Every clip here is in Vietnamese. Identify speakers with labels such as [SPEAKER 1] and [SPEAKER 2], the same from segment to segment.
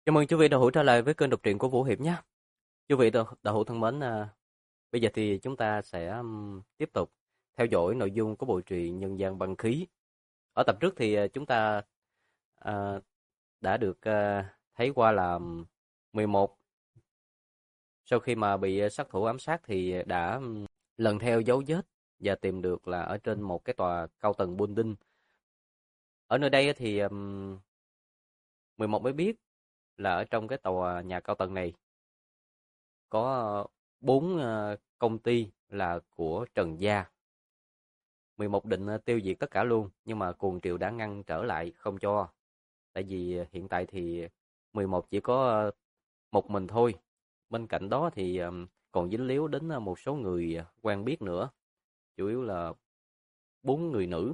[SPEAKER 1] Chào mừng quý vị đạo hữu trở lại với kênh đọc truyện của Vũ Hiệp nhé. Quý vị đạo hữu thân mến, bây giờ thì chúng ta sẽ tiếp tục theo dõi nội dung của bộ truyện Nhân gian băng khí. Ở tập trước thì chúng ta à, đã được thấy qua là 11 sau khi mà bị sát thủ ám sát thì đã lần theo dấu vết và tìm được là ở trên một cái tòa cao tầng building. Ở nơi đây thì 11 mới biết là ở trong cái tòa nhà cao tầng này có 4 công ty là của Trần Gia. 11 định tiêu diệt tất cả luôn, nhưng mà Cuồng Triều đã ngăn trở lại không cho. Tại vì hiện tại thì 11 chỉ có một mình thôi. Bên cạnh đó thì còn dính líu đến một số người quen biết nữa. Chủ yếu là 4 người nữ.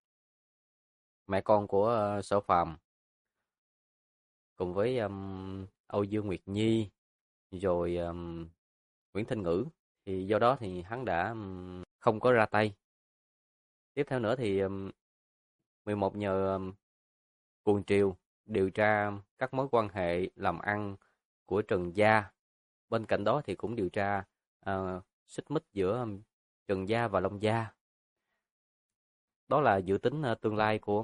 [SPEAKER 1] Mẹ con của Sở Phàm cùng với Âu Dương Nguyệt Nhi rồi Nguyễn Thanh Ngữ, thì do đó thì hắn đã không có ra tay. Tiếp theo nữa thì 11 nhờ Cuồng Triều điều tra các mối quan hệ làm ăn của Trần Gia. Bên cạnh đó thì cũng điều tra xích mích giữa Trần Gia và Long Gia. Đó là dự tính tương lai của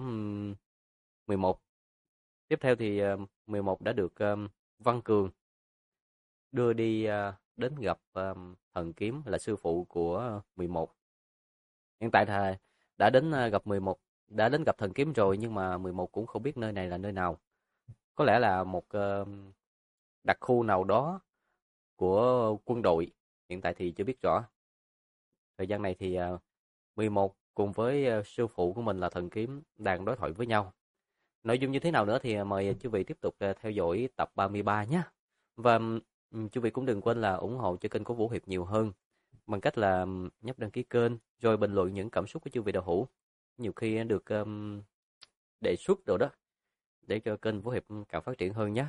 [SPEAKER 1] 11. Tiếp theo thì 11 đã được Văn Cường đưa đi đến gặp Thần Kiếm là sư phụ của 11. Hiện tại thì đã đến gặp 11, đã đến gặp Thần Kiếm rồi, nhưng mà 11 cũng không biết nơi này là nơi nào. Có lẽ là một đặc khu nào đó của quân đội. Hiện tại thì chưa biết rõ. Thời gian này thì 11 cùng với sư phụ của mình là Thần Kiếm đang đối thoại với nhau. Nội dung như thế nào nữa thì mời quý vị tiếp tục theo dõi tập 33 nhé. Và quý vị cũng đừng quên là ủng hộ cho kênh của Vũ Hiệp nhiều hơn bằng cách là nhấp đăng ký kênh, rồi bình luận những cảm xúc của quý vị đạo hữu. Nhiều khi được đề xuất rồi đó, để cho kênh Vũ Hiệp càng phát triển hơn nhé.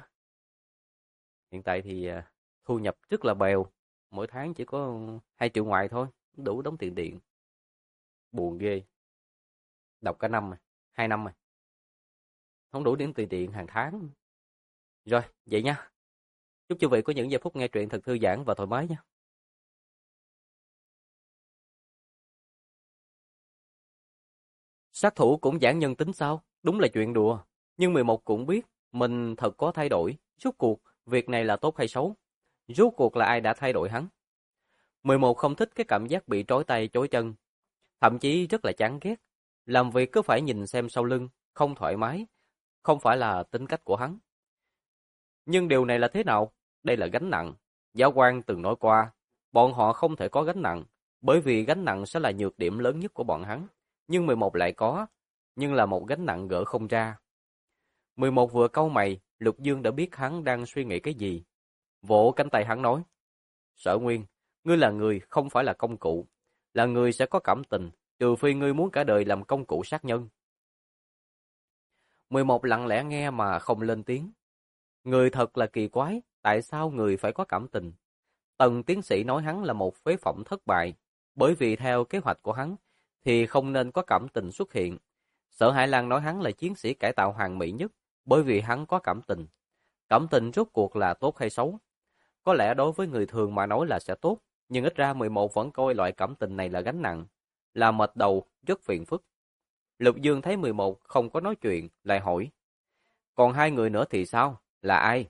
[SPEAKER 1] Hiện tại thì thu nhập rất là bèo, mỗi tháng chỉ có 2 triệu ngoài thôi, đủ đóng tiền điện. Buồn ghê. Đọc cả năm rồi, 2 năm rồi, không đủ điểm tiền điện hàng tháng. Rồi, vậy nha. Chúc quý vị có những giây phút nghe truyện thật thư giãn và thoải mái nha. Sát thủ cũng giảng nhân tính sao? Đúng là chuyện đùa. Nhưng 11 cũng biết mình thật có thay đổi. Rốt cuộc, việc này là tốt hay xấu? Rốt cuộc là ai đã thay đổi hắn? 11 không thích cái cảm giác bị trói tay trói chân. Thậm chí rất là chán ghét. Làm việc cứ phải nhìn xem sau lưng, không thoải mái. Không phải là tính cách của hắn. Nhưng điều này là thế nào? Đây là gánh nặng. Giáo quan từng nói qua, bọn họ không thể có gánh nặng, bởi vì gánh nặng sẽ là nhược điểm lớn nhất của bọn hắn. Nhưng 11 lại có, nhưng là một gánh nặng gỡ không ra. 11 vừa cau mày, Lục Dương đã biết hắn đang suy nghĩ cái gì. Vỗ cánh tay hắn nói, Sở Nguyên, ngươi là người, không phải là công cụ. Là người sẽ có cảm tình, trừ phi ngươi muốn cả đời làm công cụ sát nhân. 11 lặng lẽ nghe mà không lên tiếng. Người thật là kỳ quái, tại sao người phải có cảm tình? Tần tiến sĩ nói hắn là một phế phẩm thất bại, bởi vì theo kế hoạch của hắn, thì không nên có cảm tình xuất hiện. Sở Hải Lan nói hắn là chiến sĩ cải tạo hoàn mỹ nhất, bởi vì hắn có cảm tình. Cảm tình rốt cuộc là tốt hay xấu? Có lẽ đối với người thường mà nói là sẽ tốt, nhưng ít ra 11 vẫn coi loại cảm tình này là gánh nặng, là mệt đầu, rất phiền phức. Lục Dương thấy 11 không có nói chuyện, lại hỏi. Còn hai người nữa thì sao? Là ai?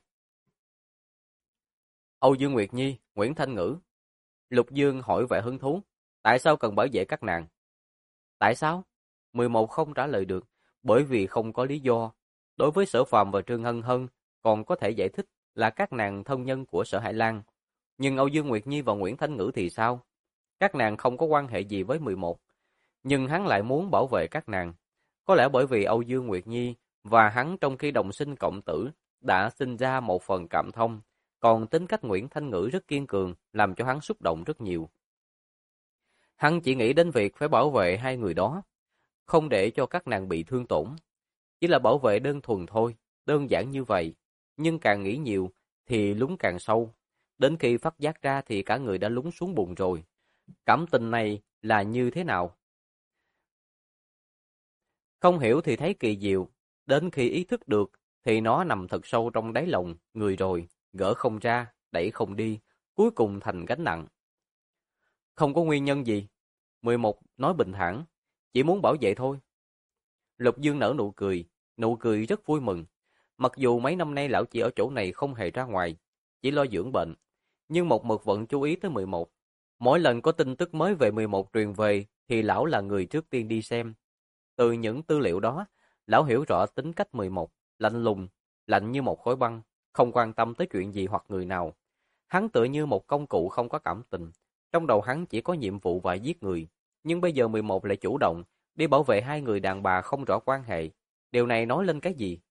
[SPEAKER 1] Âu Dương Nguyệt Nhi, Nguyễn Thanh Ngữ. Lục Dương hỏi vẻ hứng thú. Tại sao cần bảo vệ các nàng? Tại sao? 11 không trả lời được, bởi vì không có lý do. Đối với Sở Phàm và Trương Hân Hân, còn có thể giải thích là các nàng thân nhân của Sở Hải Lan. Nhưng Âu Dương Nguyệt Nhi và Nguyễn Thanh Ngữ thì sao? Các nàng không có quan hệ gì với 11. Nhưng hắn lại muốn bảo vệ các nàng. Có lẽ bởi vì Âu Dương Nguyệt Nhi và hắn trong khi đồng sinh cộng tử đã sinh ra một phần cảm thông, còn tính cách Nguyễn Thanh Ngữ rất kiên cường, làm cho hắn xúc động rất nhiều. Hắn chỉ nghĩ đến việc phải bảo vệ hai người đó, không để cho các nàng bị thương tổn. Chỉ là bảo vệ đơn thuần thôi, đơn giản như vậy. Nhưng càng nghĩ nhiều thì lún càng sâu. Đến khi phát giác ra thì cả người đã lún xuống bùn rồi. Cảm tình này là như thế nào? Không hiểu thì thấy kỳ diệu. Đến khi ý thức được thì nó nằm thật sâu trong đáy lòng người rồi, gỡ không ra, đẩy không đi, cuối cùng thành gánh nặng. Không có nguyên nhân gì. 11 nói bình thản, chỉ muốn bảo vệ thôi. Lục Dương nở nụ cười rất vui mừng. Mặc dù mấy năm nay lão chỉ ở chỗ này không hề ra ngoài, chỉ lo dưỡng bệnh, nhưng một mực vẫn chú ý tới 11. Mỗi lần có tin tức mới về 11 truyền về thì lão là người trước tiên đi xem. Từ những tư liệu đó, lão hiểu rõ tính cách 11, lạnh lùng, lạnh như một khối băng, không quan tâm tới chuyện gì hoặc người nào. Hắn tựa như một công cụ không có cảm tình, trong đầu hắn chỉ có nhiệm vụ và giết người. Nhưng bây giờ 11 lại chủ động đi bảo vệ hai người đàn bà không rõ quan hệ. Điều này nói lên cái gì?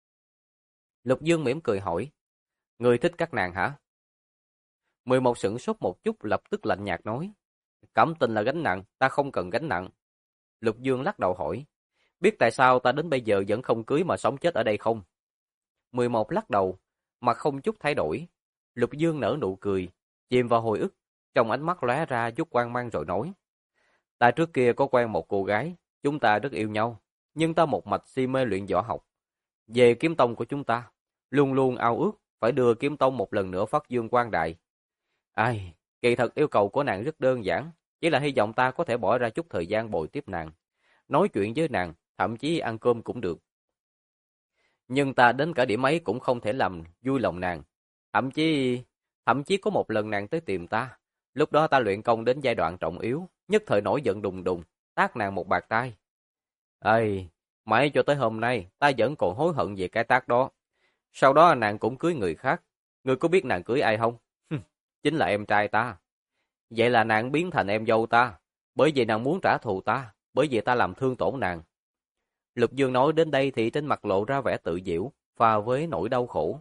[SPEAKER 1] Lục Dương mỉm cười hỏi, người thích các nàng hả? 11 sửng sốt một chút, lập tức lạnh nhạt nói, cảm tình là gánh nặng, ta không cần gánh nặng. Lục Dương lắc đầu hỏi, biết tại sao ta đến bây giờ vẫn không cưới mà sống chết ở đây không? 11 lắc đầu, mà không chút thay đổi. Lục Dương nở nụ cười, chìm vào hồi ức, trong ánh mắt lóe ra chút quan mang rồi nói, ta trước kia có quen một cô gái, chúng ta rất yêu nhau, nhưng ta một mạch si mê luyện võ học. Về kiếm tông của chúng ta, luôn luôn ao ước phải đưa kiếm tông một lần nữa phát dương quang đại. Ai, kỳ thật yêu cầu của nàng rất đơn giản, chỉ là hy vọng ta có thể bỏ ra chút thời gian bồi tiếp nàng, nói chuyện với nàng, thậm chí ăn cơm cũng được. Nhưng ta đến cả điểm ấy cũng không thể làm vui lòng nàng. Thậm chí có một lần nàng tới tìm ta, lúc đó ta luyện công đến giai đoạn trọng yếu, nhất thời nổi giận đùng đùng, tát nàng một bạt tai. Ây, mãi cho tới hôm nay, ta vẫn còn hối hận về cái tát đó. Sau đó nàng cũng cưới người khác. Ngươi có biết nàng cưới ai không? Chính là em trai ta. Vậy là nàng biến thành em dâu ta, bởi vì nàng muốn trả thù ta, bởi vì ta làm thương tổn nàng. Lục Dương nói đến đây thì trên mặt lộ ra vẻ tự giễu, pha với nỗi đau khổ.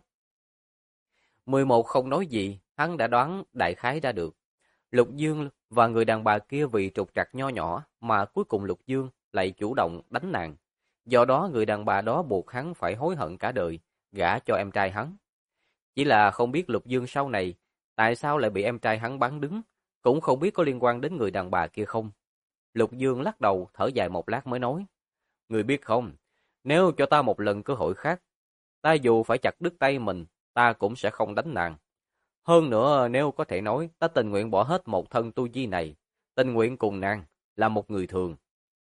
[SPEAKER 1] 11 không nói gì, hắn đã đoán đại khái ra được. Lục Dương và người đàn bà kia vì trục trặc nho nhỏ mà cuối cùng Lục Dương lại chủ động đánh nàng. Do đó người đàn bà đó buộc hắn phải hối hận cả đời, gả cho em trai hắn. Chỉ là không biết Lục Dương sau này tại sao lại bị em trai hắn bán đứng, cũng không biết có liên quan đến người đàn bà kia không. Lục Dương lắc đầu thở dài một lát mới nói, người biết không, nếu cho ta một lần cơ hội khác, ta dù phải chặt đứt tay mình, ta cũng sẽ không đánh nàng. Hơn nữa nếu có thể nói, ta tình nguyện bỏ hết một thân tu vi này, tình nguyện cùng nàng, là một người thường.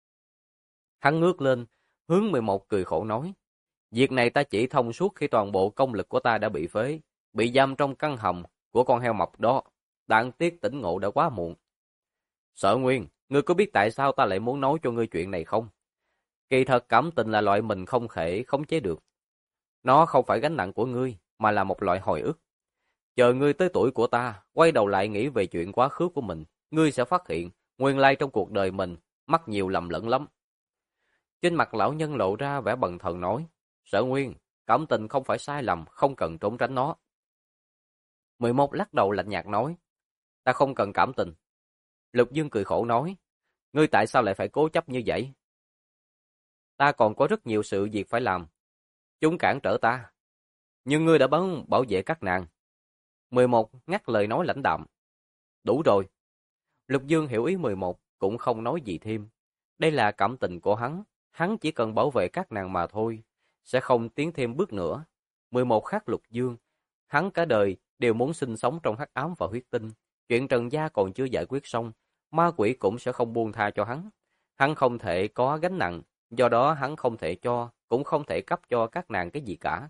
[SPEAKER 1] Hắn ngước lên, hướng 11 cười khổ nói, việc này ta chỉ thông suốt khi toàn bộ công lực của ta đã bị phế, bị giam trong căn hầm của con heo mập đó, đáng tiếc tỉnh ngộ đã quá muộn. Sở Nguyên, ngươi có biết tại sao ta lại muốn nói cho ngươi chuyện này không? Kỳ thật cảm tình là loại mình không thể khống chế được. Nó không phải gánh nặng của ngươi, mà là một loại hồi ức. Chờ ngươi tới tuổi của ta, quay đầu lại nghĩ về chuyện quá khứ của mình, ngươi sẽ phát hiện, nguyên lai trong cuộc đời mình, mắc nhiều lầm lẫn lắm. Trên mặt lão nhân lộ ra vẻ bần thần nói, Sở Nguyên, cảm tình không phải sai lầm, không cần trốn tránh nó. 11 lắc đầu lạnh nhạt nói, ta không cần cảm tình. Lục Dương cười khổ nói, ngươi tại sao lại phải cố chấp như vậy? Ta còn có rất nhiều sự việc phải làm. Chúng cản trở ta. Nhưng ngươi đã bảo vệ các nàng. 11 ngắt lời nói lãnh đạm. Đủ rồi. Lục Dương hiểu ý 11, cũng không nói gì thêm. Đây là cảm tình của hắn chỉ cần bảo vệ các nàng mà thôi, sẽ không tiến thêm bước nữa. 11 khác Lục Dương, hắn cả đời đều muốn sinh sống trong hắc ám và huyết tinh. Chuyện trần gia còn chưa giải quyết xong, ma quỷ cũng sẽ không buông tha cho hắn. Hắn không thể có gánh nặng, do đó hắn không thể cho, cũng không thể cấp cho các nàng cái gì cả.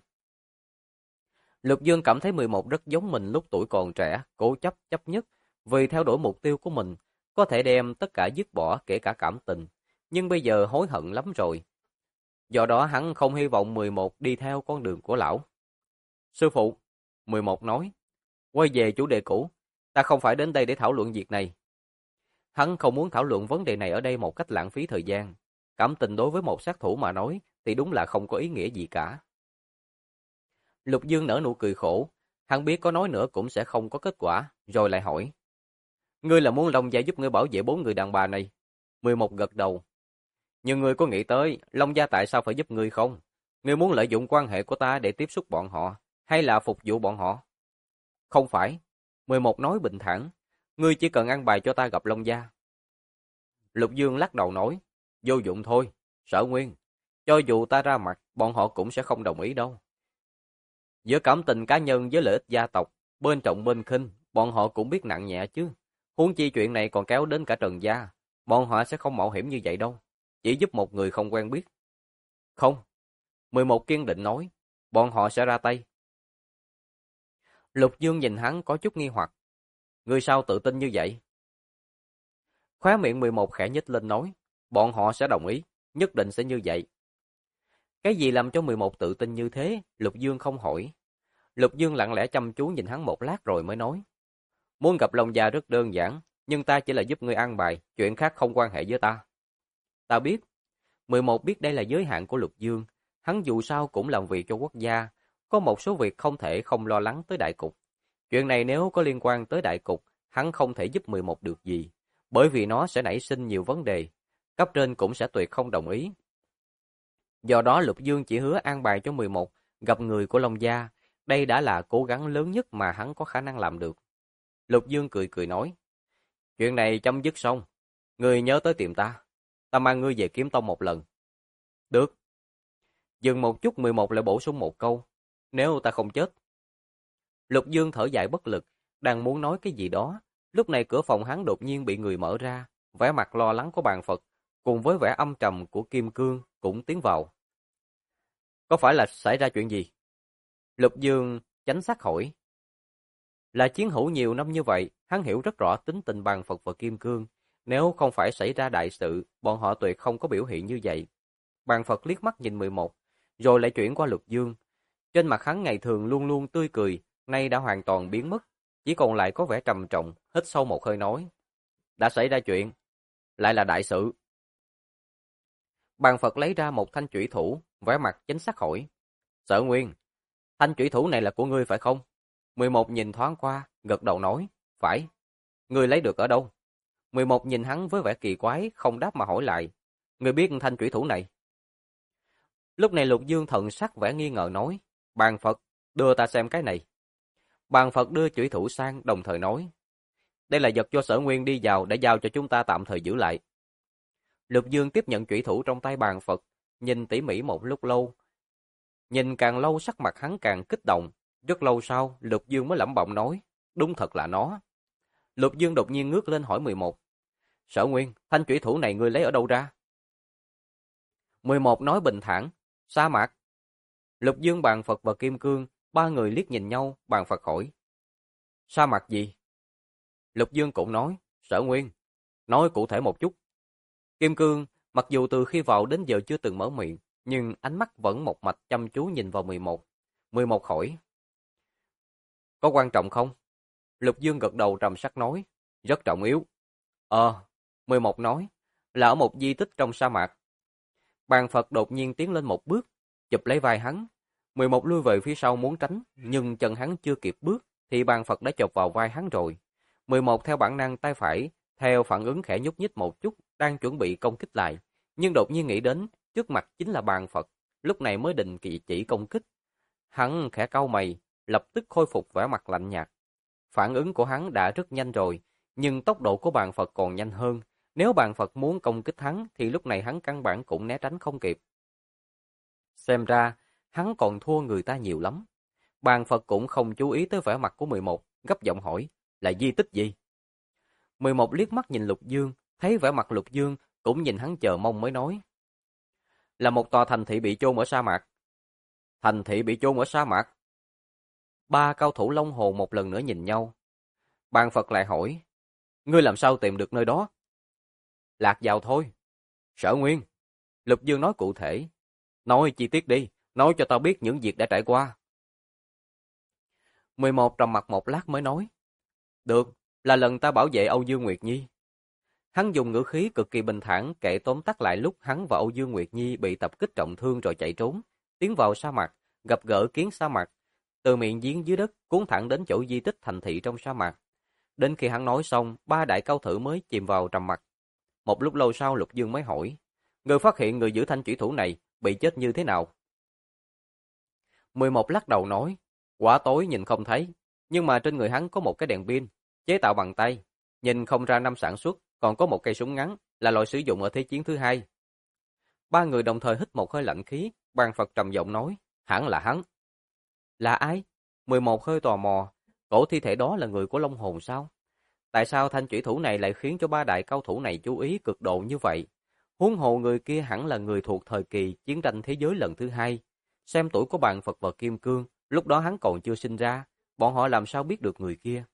[SPEAKER 1] Lục Dương cảm thấy 11 rất giống mình lúc tuổi còn trẻ, cố chấp nhất, vì theo đuổi mục tiêu của mình, có thể đem tất cả dứt bỏ kể cả cảm tình, nhưng bây giờ hối hận lắm rồi. Do đó hắn không hy vọng 11 đi theo con đường của lão. Sư phụ, 11 nói, quay về chủ đề cũ, ta không phải đến đây để thảo luận việc này. Hắn không muốn thảo luận vấn đề này ở đây một cách lãng phí thời gian. Cảm tình đối với một sát thủ mà nói thì đúng là không có ý nghĩa gì cả. Lục Dương nở nụ cười khổ, hắn biết có nói nữa cũng sẽ không có kết quả, rồi lại hỏi. Ngươi là muốn Long Gia giúp ngươi bảo vệ 4 người đàn bà này? 11 gật đầu. Nhưng ngươi có nghĩ tới Long Gia tại sao phải giúp ngươi không? Ngươi muốn lợi dụng quan hệ của ta để tiếp xúc bọn họ, hay là phục vụ bọn họ? Không phải. 11 nói bình thản. Ngươi chỉ cần ăn bài cho ta gặp Long Gia. Lục Dương lắc đầu nói. Vô dụng thôi, Sở Nguyên. Cho dù ta ra mặt, bọn họ cũng sẽ không đồng ý đâu. Giữa cảm tình cá nhân với lợi ích gia tộc, bên trọng bên khinh, bọn họ cũng biết nặng nhẹ chứ. Huống chi chuyện này còn kéo đến cả Trần gia, bọn họ sẽ không mạo hiểm như vậy đâu. Chỉ giúp một người không quen biết. Không, 11 kiên định nói, bọn họ sẽ ra tay. Lục Dương nhìn hắn có chút nghi hoặc. Người sao tự tin như vậy? Khóe miệng 11 khẽ nhếch lên nói, bọn họ sẽ đồng ý, nhất định sẽ như vậy. Cái gì làm cho 11 tự tin như thế, Lục Dương không hỏi. Lục Dương lặng lẽ chăm chú nhìn hắn một lát rồi mới nói. Muốn gặp Long Gia rất đơn giản, nhưng ta chỉ là giúp ngươi an bài, chuyện khác không quan hệ với ta. Ta biết. 11 biết đây là giới hạn của Lục Dương, hắn dù sao cũng làm việc cho quốc gia, có một số việc không thể không lo lắng tới đại cục. Chuyện này nếu có liên quan tới đại cục, hắn không thể giúp 11 được gì, bởi vì nó sẽ nảy sinh nhiều vấn đề, cấp trên cũng sẽ tuyệt không đồng ý. Do đó Lục Dương chỉ hứa an bài cho 11 gặp người của Long Gia, đây đã là cố gắng lớn nhất mà hắn có khả năng làm được. Lục Dương cười cười nói, chuyện này chấm dứt xong, ngươi nhớ tới tìm ta, ta mang ngươi về Kiếm Tông một lần. Được. Dừng một chút 11 lại bổ sung một câu, nếu ta không chết. Lục Dương thở dài bất lực, đang muốn nói cái gì đó, lúc này cửa phòng hắn đột nhiên bị người mở ra, vẻ mặt lo lắng của Bàn Phật, cùng với vẻ âm trầm của Kim Cương cũng tiến vào. Có phải là xảy ra chuyện gì? Lục Dương tránh sát hỏi. Là chiến hữu nhiều năm như vậy, hắn hiểu rất rõ tính tình Bàn Phật và Kim Cương. Nếu không phải xảy ra đại sự, bọn họ tuyệt không có biểu hiện như vậy. Bàn Phật liếc mắt nhìn 11, rồi lại chuyển qua Lục Dương. Trên mặt hắn ngày thường luôn luôn tươi cười, nay đã hoàn toàn biến mất, chỉ còn lại có vẻ trầm trọng, hít sâu một hơi nói. Đã xảy ra chuyện, lại là đại sự. Bàn Phật lấy ra một thanh chủy thủ, vẻ mặt chính xác hỏi. Sở Nguyên, thanh chủy thủ này là của ngươi phải không? 11 nhìn thoáng qua, gật đầu nói, phải. Ngươi lấy được ở đâu? 11 nhìn hắn với vẻ kỳ quái, không đáp mà hỏi lại. Ngươi biết thanh chủy thủ này? Lúc này Lục Dương thần sắc vẻ nghi ngờ nói, Bàn Phật, đưa ta xem cái này. Bàn Phật đưa chủy thủ sang, đồng thời nói, đây là vật do Sở Nguyên đi vào để giao cho chúng ta tạm thời giữ lại. Lục Dương tiếp nhận chủy thủ trong tay Bàn Phật, nhìn tỉ mỉ một lúc lâu. Nhìn càng lâu sắc mặt hắn càng kích động, rất lâu sau Lục Dương mới lẩm bẩm nói, đúng thật là nó. Lục Dương đột nhiên ngước lên hỏi 11, Sở Nguyên, thanh chủy thủ này ngươi lấy ở đâu ra? 11 nói bình thản, sa mạc. Lục Dương, Bàn Phật và Kim Cương, ba người liếc nhìn nhau, Bàn Phật hỏi, sa mạc gì? Lục Dương cũng nói, Sở Nguyên, nói cụ thể một chút. Kim Cương, mặc dù từ khi vào đến giờ chưa từng mở miệng, nhưng ánh mắt vẫn một mạch chăm chú nhìn vào 11. 11 hỏi, có quan trọng không? Lục Dương gật đầu trầm sắc nói, rất trọng yếu. 11 nói, là ở một di tích trong sa mạc. Bàn Phật đột nhiên tiến lên một bước, chụp lấy vai hắn. 11 lui về phía sau muốn tránh, nhưng chân hắn chưa kịp bước, thì Bàn Phật đã chộp vào vai hắn rồi. 11 theo bản năng tay phải, theo phản ứng khẽ nhúc nhích một chút, đang chuẩn bị công kích lại, nhưng đột nhiên nghĩ đến, trước mặt chính là Bàn Phật, lúc này mới định kỳ chỉ công kích. Hắn khẽ cau mày, lập tức khôi phục vẻ mặt lạnh nhạt. Phản ứng của hắn đã rất nhanh rồi, nhưng tốc độ của Bàn Phật còn nhanh hơn. Nếu Bàn Phật muốn công kích hắn, thì lúc này hắn căn bản cũng né tránh không kịp. Xem ra, hắn còn thua người ta nhiều lắm. Bàn Phật cũng không chú ý tới vẻ mặt của 11, gấp giọng hỏi, là di tích gì? 11 liếc mắt nhìn Lục Dương, thấy vẻ mặt Lục Dương, cũng nhìn hắn chờ mong mới nói. Là một tòa thành thị bị chôn ở sa mạc. Thành thị bị chôn ở sa mạc? Ba cao thủ Long Hồ một lần nữa nhìn nhau. Bàn Phật lại hỏi, ngươi làm sao tìm được nơi đó? Lạc vào thôi. Sở Nguyên. Lục Dương nói cụ thể. Nói chi tiết đi, nói cho tao biết những việc đã trải qua. 11 trầm mặt một lát mới nói. Được, là lần ta bảo vệ Âu Dương Nguyệt Nhi. Hắn dùng ngữ khí cực kỳ bình thản kể tóm tắt lại lúc hắn và Âu Dương Nguyệt Nhi bị tập kích trọng thương rồi chạy trốn, tiến vào sa mạc, gặp gỡ kiến sa mạc, từ miệng giếng dưới đất cuốn thẳng đến chỗ di tích thành thị trong sa mạc. Đến khi hắn nói xong, ba đại cao thủ mới chìm vào trầm mặc. Một lúc lâu sau Lục Dương mới hỏi, người phát hiện người giữ thanh chủy thủ này bị chết như thế nào? 11 lắc đầu nói, quả tối nhìn không thấy, nhưng mà trên người hắn có một cái đèn pin, chế tạo bằng tay, nhìn không ra năm sản xuất, còn có một cây súng ngắn, là loại sử dụng ở Thế chiến thứ hai. Ba người đồng thời hít một hơi lạnh khí, Bàn Phật trầm giọng nói, hẳn là hắn. Là ai? 11 hơi tò mò, cổ thi thể đó là người của Long Hồn sao? Tại sao thanh chủy thủ này lại khiến cho ba đại cao thủ này chú ý cực độ như vậy? Huống hồ người kia hẳn là người thuộc thời kỳ chiến tranh thế giới lần thứ hai. Xem tuổi của Bàn Phật và Kim Cương, lúc đó hắn còn chưa sinh ra, bọn họ làm sao biết được người kia?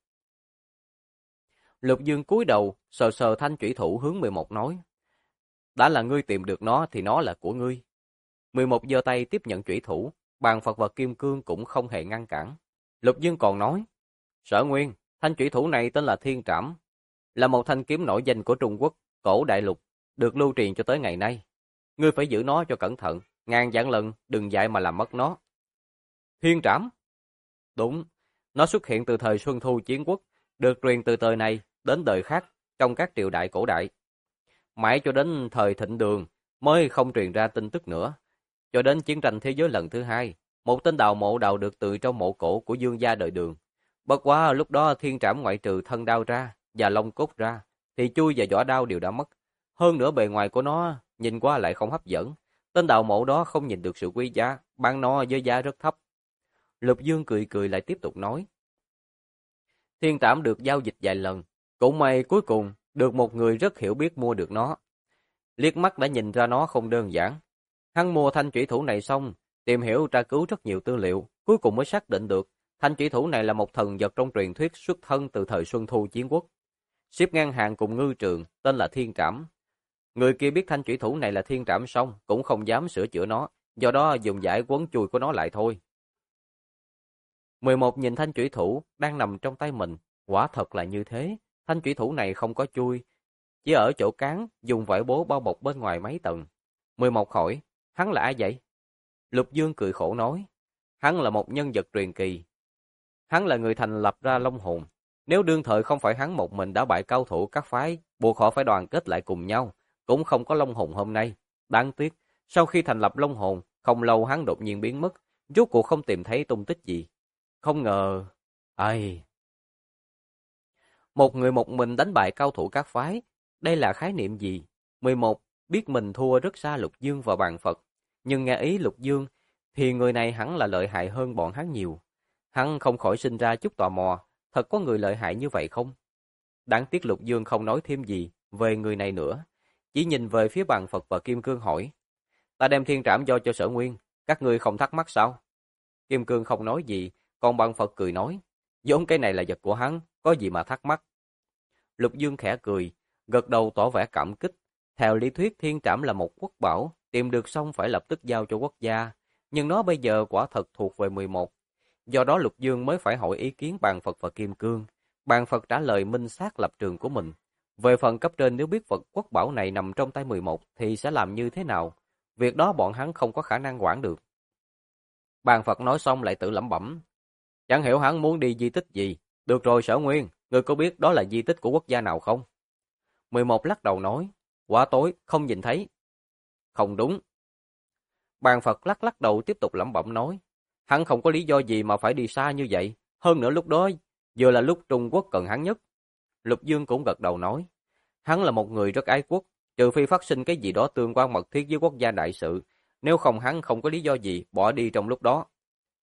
[SPEAKER 1] Lục Dương cúi đầu, sờ sờ thanh chủy thủ hướng 11 nói. Đã là ngươi tìm được nó thì nó là của ngươi. 11 giơ tay tiếp nhận chủy thủ, Bàn Phật và Kim Cương cũng không hề ngăn cản. Lục Dương còn nói, Sở Nguyên, thanh chủy thủ này tên là Thiên Trảm, là một thanh kiếm nổi danh của Trung Quốc, cổ đại lục, được lưu truyền cho tới ngày nay. Ngươi phải giữ nó cho cẩn thận, ngàn vạn lần đừng dại mà làm mất nó. Thiên Trảm? Đúng, nó xuất hiện từ thời Xuân Thu Chiến Quốc, được truyền từ đời này đến đời khác trong các triều đại cổ đại. Mãi cho đến thời Thịnh Đường mới không truyền ra tin tức nữa. Cho đến chiến tranh thế giới lần thứ hai, một tên đào mộ đào được từ trong mộ cổ của Dương gia đời Đường. Bất quá lúc đó Thiên Trảm ngoại trừ thân đao ra và lông cốt ra, thì chui và vỏ đao đều đã mất. Hơn nữa bề ngoài của nó nhìn qua lại không hấp dẫn. Tên đào mộ đó không nhìn được sự quý giá, bán nó với giá rất thấp. Lục Dương cười cười lại tiếp tục nói. Thiên Trảm được giao dịch vài lần, cũng may cuối cùng được một người rất hiểu biết mua được nó. Liếc mắt đã nhìn ra nó không đơn giản. Hắn mua thanh chủy thủ này xong, tìm hiểu tra cứu rất nhiều tư liệu, cuối cùng mới xác định được thanh chủy thủ này là một thần vật trong truyền thuyết xuất thân từ thời Xuân Thu Chiến Quốc. Xếp ngang hàng cùng ngư trường, tên là Thiên Trảm. Người kia biết thanh chủy thủ này là Thiên Trảm xong, cũng không dám sửa chữa nó, do đó dùng giải quấn chùi của nó lại thôi. 11 nhìn thanh chủy thủ đang nằm trong tay mình, quả thật là như thế, thanh chủy thủ này không có chui, chỉ ở chỗ cán dùng vải bố bao bọc bên ngoài mấy tầng. 11 hỏi, hắn là ai vậy? Lục Dương cười khổ nói, hắn là một nhân vật truyền kỳ. Hắn là người thành lập ra Long Hồn. Nếu đương thời không phải hắn một mình đã bại cao thủ các phái, buộc họ phải đoàn kết lại cùng nhau, cũng không có Long Hồn hôm nay. Đáng tiếc, sau khi thành lập Long Hồn, không lâu hắn đột nhiên biến mất, rốt cuộc không tìm thấy tung tích gì. Không ngờ... Ai... Một người một mình đánh bại cao thủ các phái, đây là khái niệm gì? 11 biết mình thua rất xa Lục Dương và Bàn Phật, nhưng nghe ý Lục Dương thì người này hẳn là lợi hại hơn bọn hắn nhiều. Hắn không khỏi sinh ra chút tò mò, thật có người lợi hại như vậy không? Đáng tiếc Lục Dương không nói thêm gì về người này nữa, chỉ nhìn về phía Bàn Phật và Kim Cương hỏi, ta đem Thiên Trảm do cho Sở Nguyên, các ngươi không thắc mắc sao? Kim Cương không nói gì, còn Bàn Phật cười nói, vốn cái này là vật của hắn, có gì mà thắc mắc? Lục Dương khẽ cười, gật đầu tỏ vẻ cảm kích. Theo lý thuyết Thiên Trảm là một quốc bảo, tìm được xong phải lập tức giao cho quốc gia, nhưng nó bây giờ quả thật thuộc về 11. Do đó Lục Dương mới phải hỏi ý kiến Bàn Phật và Kim Cương. Bàn Phật trả lời minh xác lập trường của mình. Về phần cấp trên nếu biết vật quốc bảo này nằm trong tay 11 thì sẽ làm như thế nào? Việc đó bọn hắn không có khả năng quản được. Bàn Phật nói xong lại tự lẩm bẩm. Chẳng hiểu hắn muốn đi di tích gì. Được rồi Sở Nguyên, ngươi có biết đó là di tích của quốc gia nào không? 11 lắc đầu nói. Quá tối, không nhìn thấy. Không đúng. Bàn Phật lắc lắc đầu tiếp tục lẩm bẩm nói. Hắn không có lý do gì mà phải đi xa như vậy. Hơn nữa lúc đó, vừa là lúc Trung Quốc cần hắn nhất. Lục Dương cũng gật đầu nói. Hắn là một người rất ái quốc, trừ phi phát sinh cái gì đó tương quan mật thiết với quốc gia đại sự. Nếu không hắn không có lý do gì bỏ đi trong lúc đó.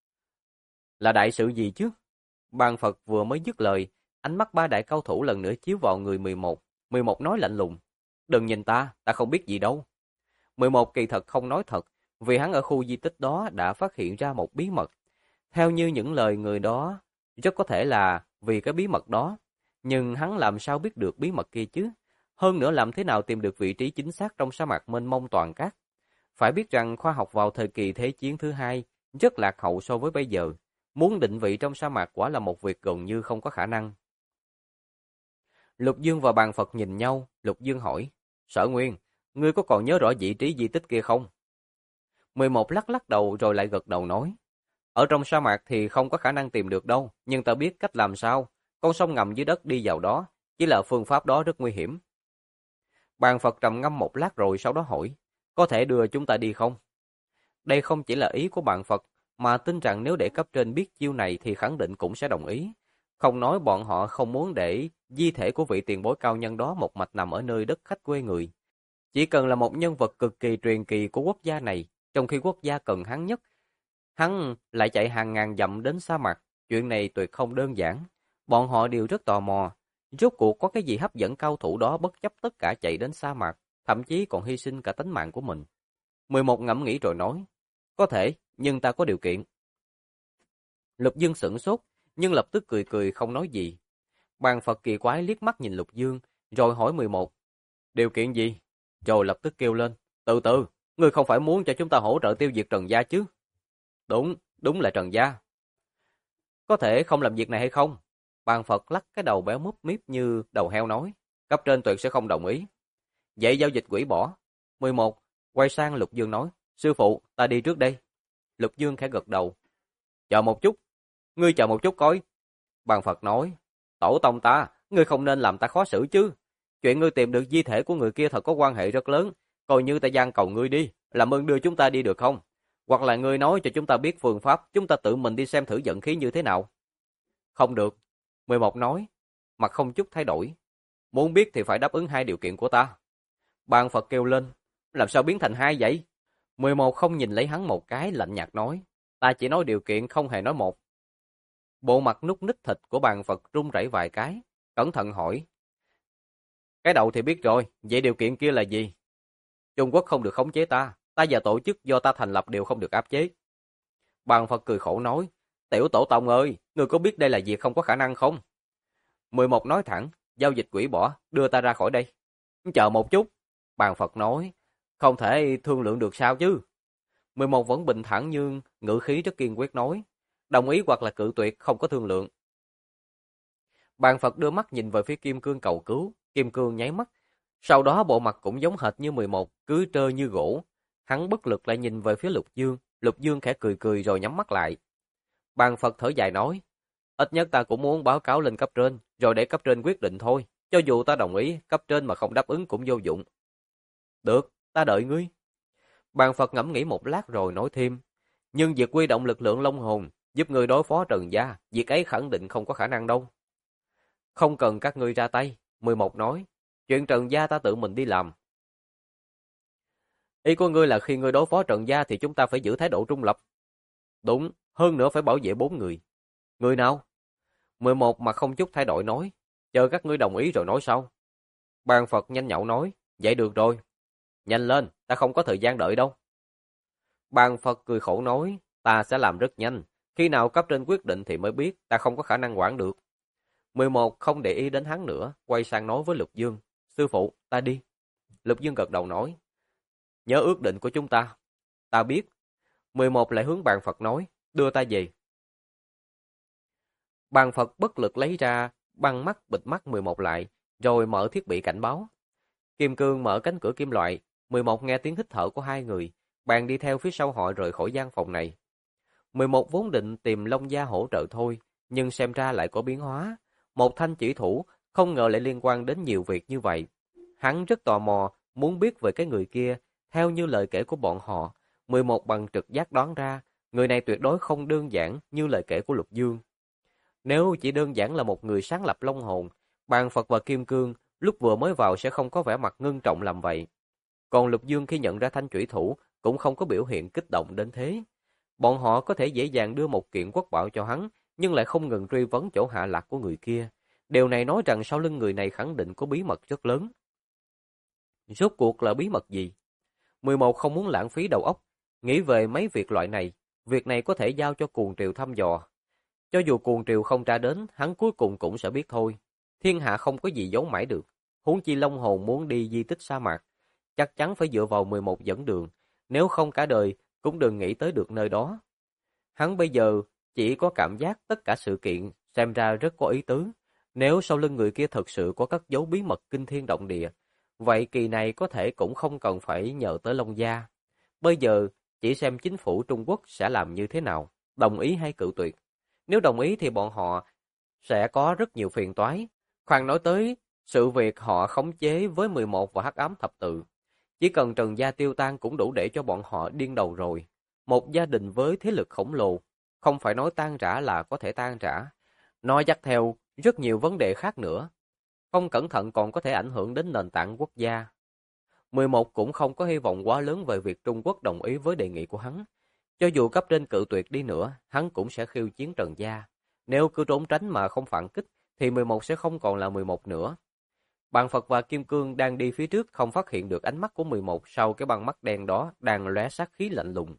[SPEAKER 1] Là đại sự gì chứ? Bàn Phật vừa mới dứt lời, ánh mắt ba đại cao thủ lần nữa chiếu vào người 11. 11 nói lạnh lùng. Đừng nhìn ta không biết gì đâu. 11 kỳ thật không nói thật, vì hắn ở khu di tích đó đã phát hiện ra một bí mật. Theo như những lời người đó, rất có thể là vì cái bí mật đó. Nhưng hắn làm sao biết được bí mật kia chứ? Hơn nữa làm thế nào tìm được vị trí chính xác trong sa mạc mênh mông toàn cát? Phải biết rằng khoa học vào thời kỳ Thế chiến thứ hai rất lạc hậu so với bây giờ. Muốn định vị trong sa mạc quả là một việc gần như không có khả năng. Lục Dương và Bàn Phật nhìn nhau, Lục Dương hỏi, Sở Nguyên, ngươi có còn nhớ rõ vị trí di tích kia không? 11 lắc lắc đầu rồi lại gật đầu nói, ở trong sa mạc thì không có khả năng tìm được đâu, nhưng ta biết cách làm sao, con sông ngầm dưới đất đi vào đó, chỉ là phương pháp đó rất nguy hiểm. Bàn Phật trầm ngâm một lát rồi sau đó hỏi, có thể đưa chúng ta đi không? Đây không chỉ là ý của Bàn Phật, mà tin rằng nếu để cấp trên biết chiêu này thì khẳng định cũng sẽ đồng ý. Không nói bọn họ không muốn để di thể của vị tiền bối cao nhân đó một mạch nằm ở nơi đất khách quê người. Chỉ cần là một nhân vật cực kỳ truyền kỳ của quốc gia này, trong khi quốc gia cần hắn nhất, Hắn lại chạy hàng ngàn dặm đến sa mạc, chuyện này tuyệt không đơn giản. Bọn họ đều rất tò mò, rốt cuộc có cái gì hấp dẫn cao thủ đó bất chấp tất cả chạy đến sa mạc, thậm chí còn hy sinh cả tính mạng của mình. 11 ngẫm nghĩ rồi nói, có thể, nhưng ta có điều kiện. Lục Dương sửng sốt, nhưng lập tức cười cười không nói gì. Bàn Phật kỳ quái liếc mắt nhìn Lục Dương, rồi hỏi 11, điều kiện gì? Rồi lập tức kêu lên, từ từ, ngươi không phải muốn cho chúng ta hỗ trợ tiêu diệt Trần Gia chứ? Đúng, đúng là Trần Gia. Có thể không làm việc này hay không? Bàn Phật lắc cái đầu béo múp míp như đầu heo nói, cấp trên tuyệt sẽ không đồng ý. Vậy giao dịch hủy bỏ. 11, quay sang Lục Dương nói, sư phụ, ta đi trước đây. Lục Dương khẽ gật đầu. Chờ một chút, ngươi chờ một chút coi. Bàn Phật nói, tổ tông ta, ngươi không nên làm ta khó xử chứ. Chuyện ngươi tìm được di thể của người kia thật có quan hệ rất lớn, coi như ta gian cầu ngươi đi, làm ơn đưa chúng ta đi được không? Hoặc là ngươi nói cho chúng ta biết phương pháp, chúng ta tự mình đi xem thử vận khí như thế nào. Không được. 11 nói, mặt không chút thay đổi. Muốn biết thì phải đáp ứng 2 điều kiện của ta. Bàn Phật kêu lên, làm sao biến thành 2 vậy? 11 không nhìn lấy hắn một cái, lạnh nhạt nói, ta chỉ nói điều kiện không hề nói một. Bộ mặt nút nít thịt của bàn Phật run rẩy vài cái, cẩn thận hỏi. Cái đầu thì biết rồi, vậy điều kiện kia là gì? Trung Quốc không được khống chế ta và tổ chức do ta thành lập đều không được áp chế. Bàn Phật cười khổ nói, tiểu tổ tông ơi, ngươi có biết đây là việc không có khả năng không? 11 nói thẳng, giao dịch hủy bỏ, đưa ta ra khỏi đây. Chờ một chút, bàn Phật nói, không thể thương lượng được sao chứ? 11 vẫn bình thản nhưng ngữ khí rất kiên quyết nói, đồng ý hoặc là cự tuyệt, không có thương lượng. Bàn Phật đưa mắt nhìn về phía Kim Cương cầu cứu, Kim Cương nháy mắt, sau đó bộ mặt cũng giống hệt như 11, cứ trơ như gỗ. Hắn bất lực lại nhìn về phía Lục Dương khẽ cười cười rồi nhắm mắt lại. Bàn Phật thở dài nói, ít nhất ta cũng muốn báo cáo lên cấp trên, rồi để cấp trên quyết định thôi, cho dù ta đồng ý, cấp trên mà không đáp ứng cũng vô dụng. Được, ta đợi ngươi. Bàn Phật ngẫm nghĩ một lát rồi nói thêm, nhưng việc huy động lực lượng Long Hồn, giúp ngươi đối phó Trần Gia, việc ấy khẳng định không có khả năng đâu. Không cần các ngươi ra tay, 11 nói, chuyện Trần Gia ta tự mình đi làm. Ý của ngươi là khi ngươi đối phó Trần Gia thì chúng ta phải giữ thái độ trung lập. Đúng, hơn nữa phải bảo vệ 4 người. Người nào? 11 mà không chút thay đổi nói, chờ các ngươi đồng ý rồi nói sau. Bàn Phật nhanh nhậu nói, vậy được rồi. Nhanh lên, ta không có thời gian đợi đâu. Bàn Phật cười khổ nói, ta sẽ làm rất nhanh, khi nào cấp trên quyết định thì mới biết, ta không có khả năng quản được. 11 không để ý đến hắn nữa, quay sang nói với Lục Dương, sư phụ, ta đi. Lục Dương gật đầu nói, nhớ ước định của chúng ta. Ta biết. 11 lại hướng bàn Phật nói, đưa ta về. Bàn Phật bất lực lấy ra băng mắt bịt mắt 11 lại, rồi mở thiết bị cảnh báo. Kim Cương mở cánh cửa kim loại, 11 nghe tiếng hít thở của 2 người, bàn đi theo phía sau họ rời khỏi gian phòng này. 11 vốn định tìm Long Gia hỗ trợ thôi, nhưng xem ra lại có biến hóa. Một thanh chỉ thủ, không ngờ lại liên quan đến nhiều việc như vậy. Hắn rất tò mò, muốn biết về cái người kia, theo như lời kể của bọn họ. 11 bằng trực giác đoán ra, người này tuyệt đối không đơn giản như lời kể của Lục Dương. Nếu chỉ đơn giản là một người sáng lập Long Hồn, Bàn Phật và Kim Cương lúc vừa mới vào sẽ không có vẻ mặt ngưng trọng làm vậy. Còn Lục Dương khi nhận ra thanh chủy thủ cũng không có biểu hiện kích động đến thế. Bọn họ có thể dễ dàng đưa một kiện quốc bảo cho hắn, nhưng lại không ngừng truy vấn chỗ hạ lạc của người kia. Điều này nói rằng sau lưng người này khẳng định có bí mật rất lớn. Rốt cuộc là bí mật gì? 11 không muốn lãng phí đầu óc, nghĩ về mấy việc này có thể giao cho Cuồng Triều thăm dò. Cho dù Cuồng Triều không tra đến, hắn cuối cùng cũng sẽ biết thôi. Thiên hạ không có gì giấu mãi được. Huống chi Long Hồn muốn đi di tích sa mạc, chắc chắn phải dựa vào 11 dẫn đường, nếu không cả đời cũng đừng nghĩ tới được nơi đó. Hắn bây giờ chỉ có cảm giác tất cả sự kiện xem ra rất có ý tứ. Nếu sau lưng người kia thật sự có cất giấu bí mật kinh thiên động địa, vậy kỳ này có thể cũng không cần phải nhờ tới Long Gia. Bây giờ chỉ xem chính phủ Trung Quốc sẽ làm như thế nào, đồng ý hay cự tuyệt. Nếu đồng ý thì bọn họ sẽ có rất nhiều phiền toái. Khoan nói tới sự việc họ khống chế với 11 và Hắc Ám Thập Tự. Chỉ cần Trần Gia tiêu tan cũng đủ để cho bọn họ điên đầu rồi. Một gia đình với thế lực khổng lồ, không phải nói tan rã là có thể tan rã. Nó dắt theo rất nhiều vấn đề khác nữa. Không cẩn thận còn có thể ảnh hưởng đến nền tảng quốc gia. 11 cũng không có hy vọng quá lớn về việc Trung Quốc đồng ý với đề nghị của hắn. Cho dù cấp trên cự tuyệt đi nữa, hắn cũng sẽ khiêu chiến Trần Gia. Nếu cứ trốn tránh mà không phản kích, thì 11 sẽ không còn là 11 nữa. Bàn Phật và Kim Cương đang đi phía trước không phát hiện được ánh mắt của 11 sau cái băng mắt đen đó đang lóe sát khí lạnh lùng.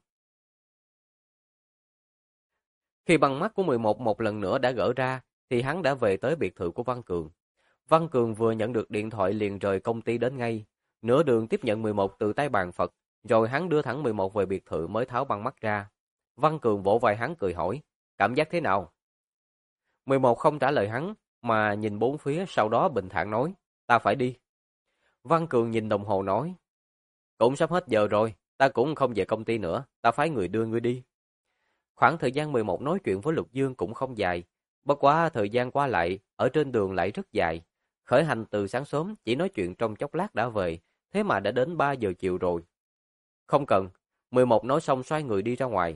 [SPEAKER 1] Khi băng mắt của 11 một lần nữa đã gỡ ra, thì hắn đã về tới biệt thự của Văn Cường. Văn Cường vừa nhận được điện thoại liền rời công ty đến ngay. Nửa đường tiếp nhận 11 từ tay Bàn Phật, rồi hắn đưa thẳng 11 về biệt thự mới tháo băng mắt ra. Văn Cường vỗ vai hắn cười hỏi, cảm giác thế nào? 11 không trả lời hắn, mà nhìn bốn phía sau đó bình thản nói, ta phải đi. Văn Cường nhìn đồng hồ nói, cũng sắp hết giờ rồi, ta cũng không về công ty nữa, ta phái người đưa ngươi đi. Khoảng thời gian 11 nói chuyện với Lục Dương cũng không dài, bất quá thời gian qua lại, ở trên đường lại rất dài. Khởi hành từ sáng sớm, chỉ nói chuyện trong chốc lát đã về, thế mà đã đến 3 giờ chiều rồi. Không cần, 11 nói xong xoay người đi ra ngoài.